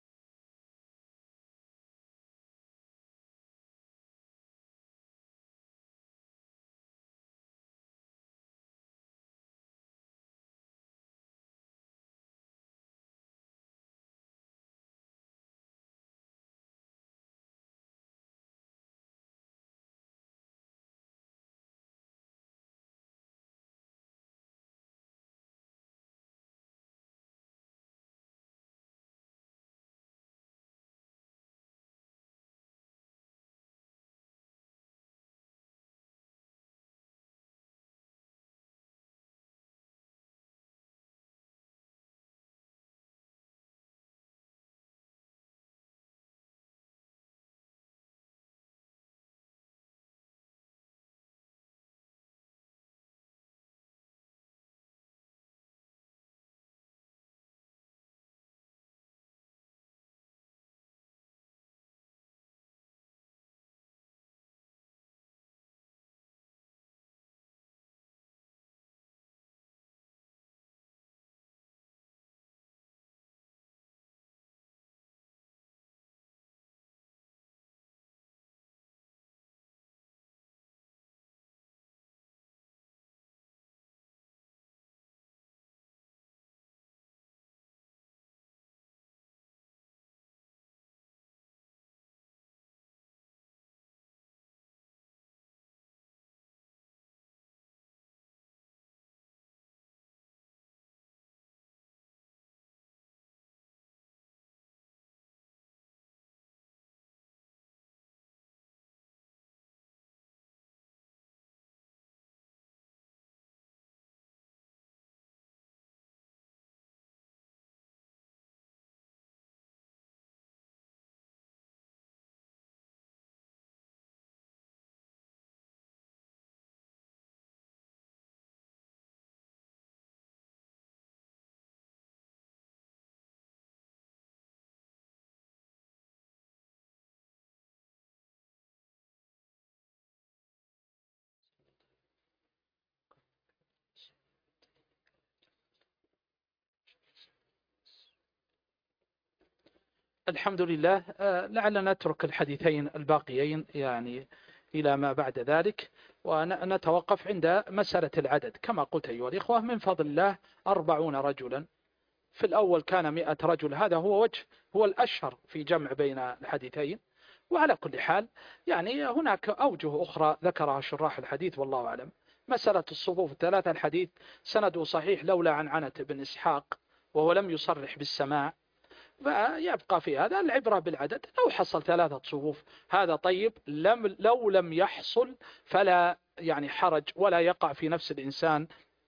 الحمد لله. لعلنا نترك الحديثين الباقيين يعني إلى ما بعد ذلك، ونتوقف عند مسألة العدد. كما قلت أيها الإخوة، من فضل الله 40 رجلا. في الأول كان 100 رجل، هذا هو هو الأشهر في جمع بين الحديثين. وعلى كل حال يعني هناك أوجه أخرى ذكرها شراح الحديث والله أعلم. مسألة الصفوف 3 الحديث سنده صحيح لولا عنعنة بن إسحاق، وهو لم يصرح بالسماع. فيبقى في هذا العبرة بالعدد. لو حصل 3 صفوف هذا طيب، لو لم يحصل فلا يعني حرج، ولا يقع في نفس الإنسان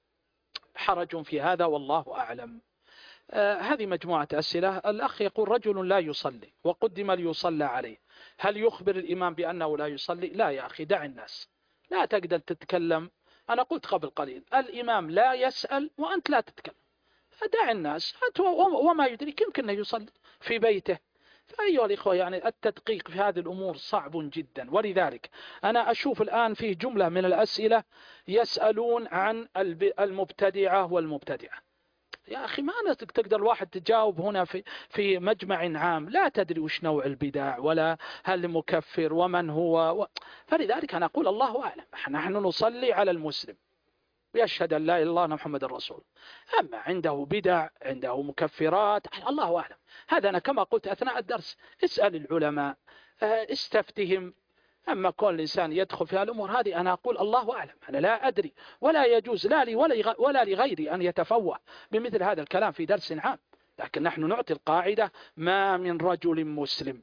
حرج في هذا، والله أعلم. هذه مجموعة أسئلة. الأخ يقول: رجل لا يصلي وقدم ليصلى عليه، هل يخبر الإمام بأنه لا يصلي؟ لا يا أخي، دع الناس، لا تقدر تتكلم. أنا قلت قبل قليل الإمام لا يسأل وأنت لا تتكلم، دع الناس، وما يدريك يمكن أن يصلي في بيته. فأيها الإخوة، يعني التدقيق في هذه الأمور صعب جدا. ولذلك أنا أشوف الآن فيه جملة من الأسئلة يسألون عن المبتدعة والمبتدعة. يا أخي ما تقدر الواحد تجاوب هنا في مجمع عام، لا تدري وش نوع البدع ولا هل مكفر ومن هو فلذلك أنا أقول الله أعلم. نحن نصلي على المسلم يشهد أن لا إله إلا الله محمد الرسول، أما عنده بدع عنده مكفرات الله أعلم. هذا أنا كما قلت أثناء الدرس، اسأل العلماء، استفتهم. أما كل الإنسان يدخل في الأمور هذه أنا أقول الله أعلم، أنا لا أدري، ولا يجوز لا لي ولا لغيري أن يتفوه بمثل هذا الكلام في درس عام. لكن نحن نعطي القاعدة: ما من رجل مسلم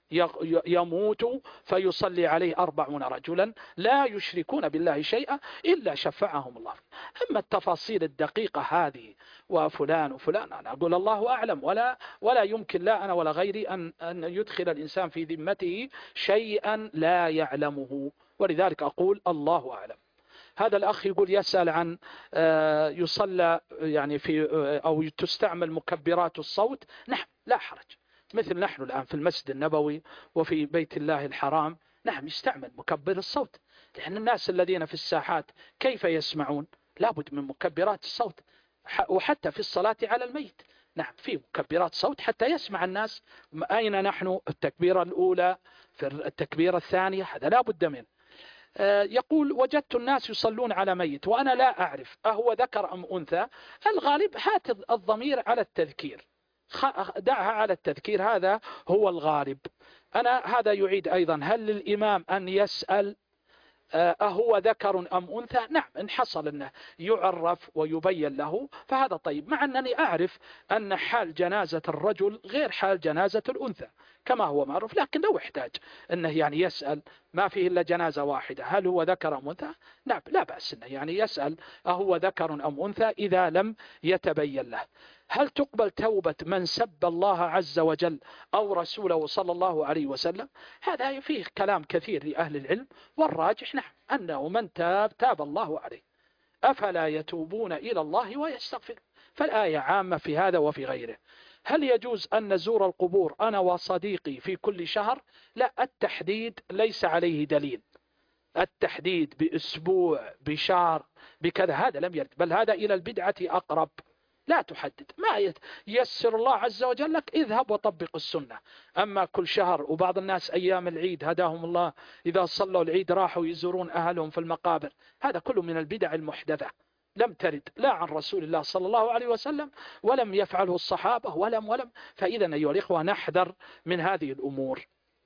يموت فيصلي عليه 40 رجلا لا يشركون بالله شيئا إلا شفعهم الله. أما التفاصيل الدقيقة هذه وفلان وفلان، أنا أقول الله أعلم، ولا يمكن لا أنا ولا غيري أن يدخل الإنسان في ذمته شيئا لا يعلمه، ولذلك أقول الله أعلم. هذا الأخ يقول يسأل عن يصلى يعني في أو تستعمل مكبرات الصوت. نعم لا حرج، مثل نحن الآن في المسجد النبوي وفي بيت الله الحرام، نعم يستعمل مكبر الصوت، لأن الناس الذين في الساحات كيف يسمعون؟ لابد من مكبرات الصوت. وحتى في الصلاة على الميت نعم في مكبرات صوت حتى يسمع الناس أين نحن، التكبيرة الأولى في التكبيرة الثانية، هذا لا بد منه. يقول: وجدت الناس يصلون على ميت وأنا لا أعرف أهو ذكر أم أنثى. الغالب هات الضمير على التذكير، دعها على التذكير، هذا هو الغالب. هذا يعيد أيضا: هل للإمام أن يسأل أهو ذكر أم أنثى؟ نعم، إن حصل أنه يعرف ويبين له فهذا طيب، مع أنني أعرف أن حال جنازة الرجل غير حال جنازة الأنثى كما هو معروف، لكن لو احتاج أنه يعني يسأل، ما فيه إلا جنازة واحدة، هل هو ذكر أم أنثى؟ نعم لا بأس أنه يعني يسأل أهو ذكر أم أنثى إذا لم يتبين له. هل تقبل توبة من سب الله عز وجل أو رسوله صلى الله عليه وسلم؟ هذا فيه كلام كثير لأهل العلم، والراجح نعم أنه من تاب الله عليه. أفلا يتوبون إلى الله ويستغفر؟ فالآية عامة في هذا وفي غيره. هل يجوز أن نزور القبور أنا وصديقي في كل شهر؟ لا، التحديد ليس عليه دليل، التحديد بأسبوع بشهر بكذا هذا لم يرد، بل هذا إلى البدعة أقرب. لا تحدد، ما يسر الله عز وجل لك، اذهب وطبق السنة. أما كل شهر، وبعض الناس أيام العيد هداهم الله إذا صلوا العيد راحوا يزورون أهلهم في المقابر، هذا كله من البدع المحدثة، لم ترد لا عن رسول الله صلى الله عليه وسلم، ولم يفعله الصحابة ولم. فإذا أيها الإخوة نحذر من هذه الأمور.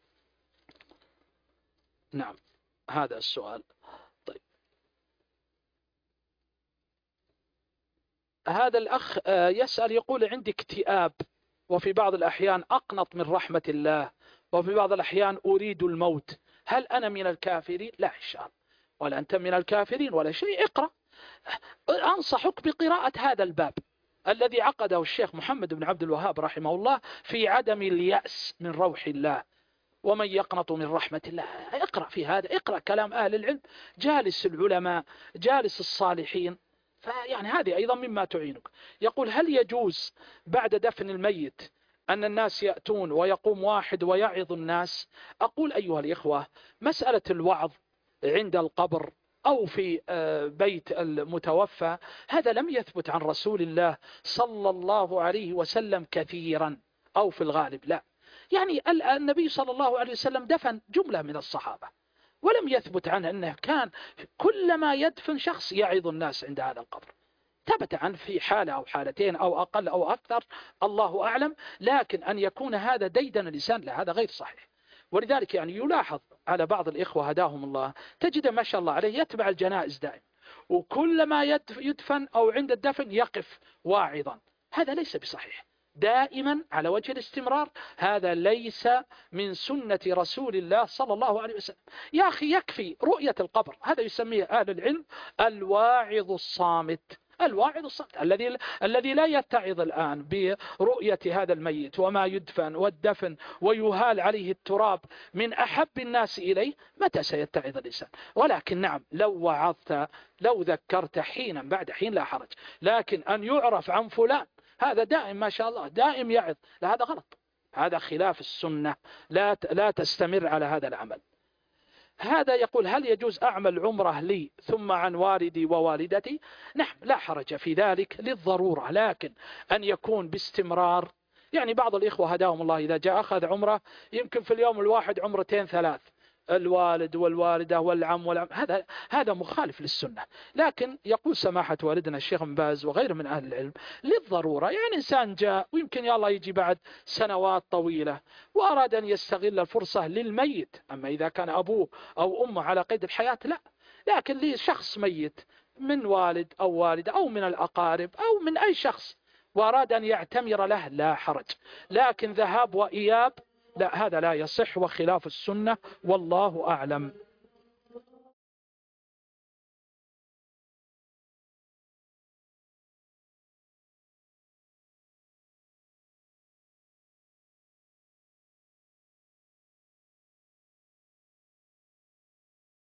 نعم هذا السؤال. طيب هذا الأخ يسأل يقول: عندي اكتئاب، وفي بعض الأحيان أقنط من رحمة الله، وفي بعض الأحيان أريد الموت، هل أنا من الكافرين؟ لا إن شاء الله، ولا أنت من الكافرين ولا شيء. اقرأ، أنصحك بقراءة هذا الباب الذي عقده الشيخ محمد بن عبد الوهاب رحمه الله في عدم اليأس من روح الله، ومن يقنط من رحمة الله. اقرأ في هذا، اقرأ كلام أهل العلم، جالس العلماء، جالس الصالحين، فيعني هذه أيضا مما تعينك. يقول: هل يجوز بعد دفن الميت أن الناس يأتون ويقوم واحد ويعظ الناس؟ أقول أيها الإخوة، مسألة الوعظ عند القبر أو في بيت المتوفى هذا لم يثبت عن رسول الله صلى الله عليه وسلم كثيرا أو في الغالب، لا. يعني النبي صلى الله عليه وسلم دفن جملة من الصحابة، ولم يثبت عنه أنه كان كلما يدفن شخص يعظ الناس عند هذا القبر. ثبت عنه في حالة أو حالتين أو أقل أو أكثر، الله أعلم، لكن أن يكون هذا ديدن اللسان لا، هذا غير صحيح. ولذلك يعني يلاحظ على بعض الإخوة هداهم الله، تجد ما شاء الله عليه يتبع الجنائز دائما، وكلما يدفن أو عند الدفن يقف واعظا، هذا ليس بصحيح. دائما على وجه الاستمرار، هذا ليس من سنة رسول الله صلى الله عليه وسلم. يا أخي يكفي رؤية القبر، هذا يسميه أهل العلم الواعظ الصامت. الواعظ الصامت الذي لا يتعظ الآن برؤية هذا الميت وما يدفن والدفن ويهال عليه التراب من أحب الناس إليه، متى سيتعظ الإنسان؟ ولكن نعم، لو وعظت لو ذكرت حينا بعد حين لا حرج، لكن أن يعرف عن فلان هذا دائم ما شاء الله دائم يعظ، لا هذا غلط، هذا خلاف السنة، لا تستمر على هذا العمل. هذا يقول: هل يجوز أعمل عمرة لي ثم عن والدي ووالدتي؟ نعم، لا حرج في ذلك للضرورة، لكن أن يكون باستمرار. يعني بعض الإخوة هداهم الله إذا جاء أخذ عمرة يمكن في اليوم الواحد عمرتين ثلاث، الوالد والوالدة والعم هذا مخالف للسنة. لكن يقول سماحة والدنا الشيخ بن باز وغيره من أهل العلم للضرورة، يعني إنسان جاء ويمكن يا الله يجي بعد سنوات طويلة وأراد أن يستغل الفرصة للميت، أما إذا كان أبوه أو أمه على قيد الحياة لا، لكن لشخص ميت من والد أو والدة أو من الأقارب أو من أي شخص وأراد أن يعتمر له لا حرج، لكن ذهاب وإياب لا، هذا لا يصح وخلاف السنة، والله أعلم.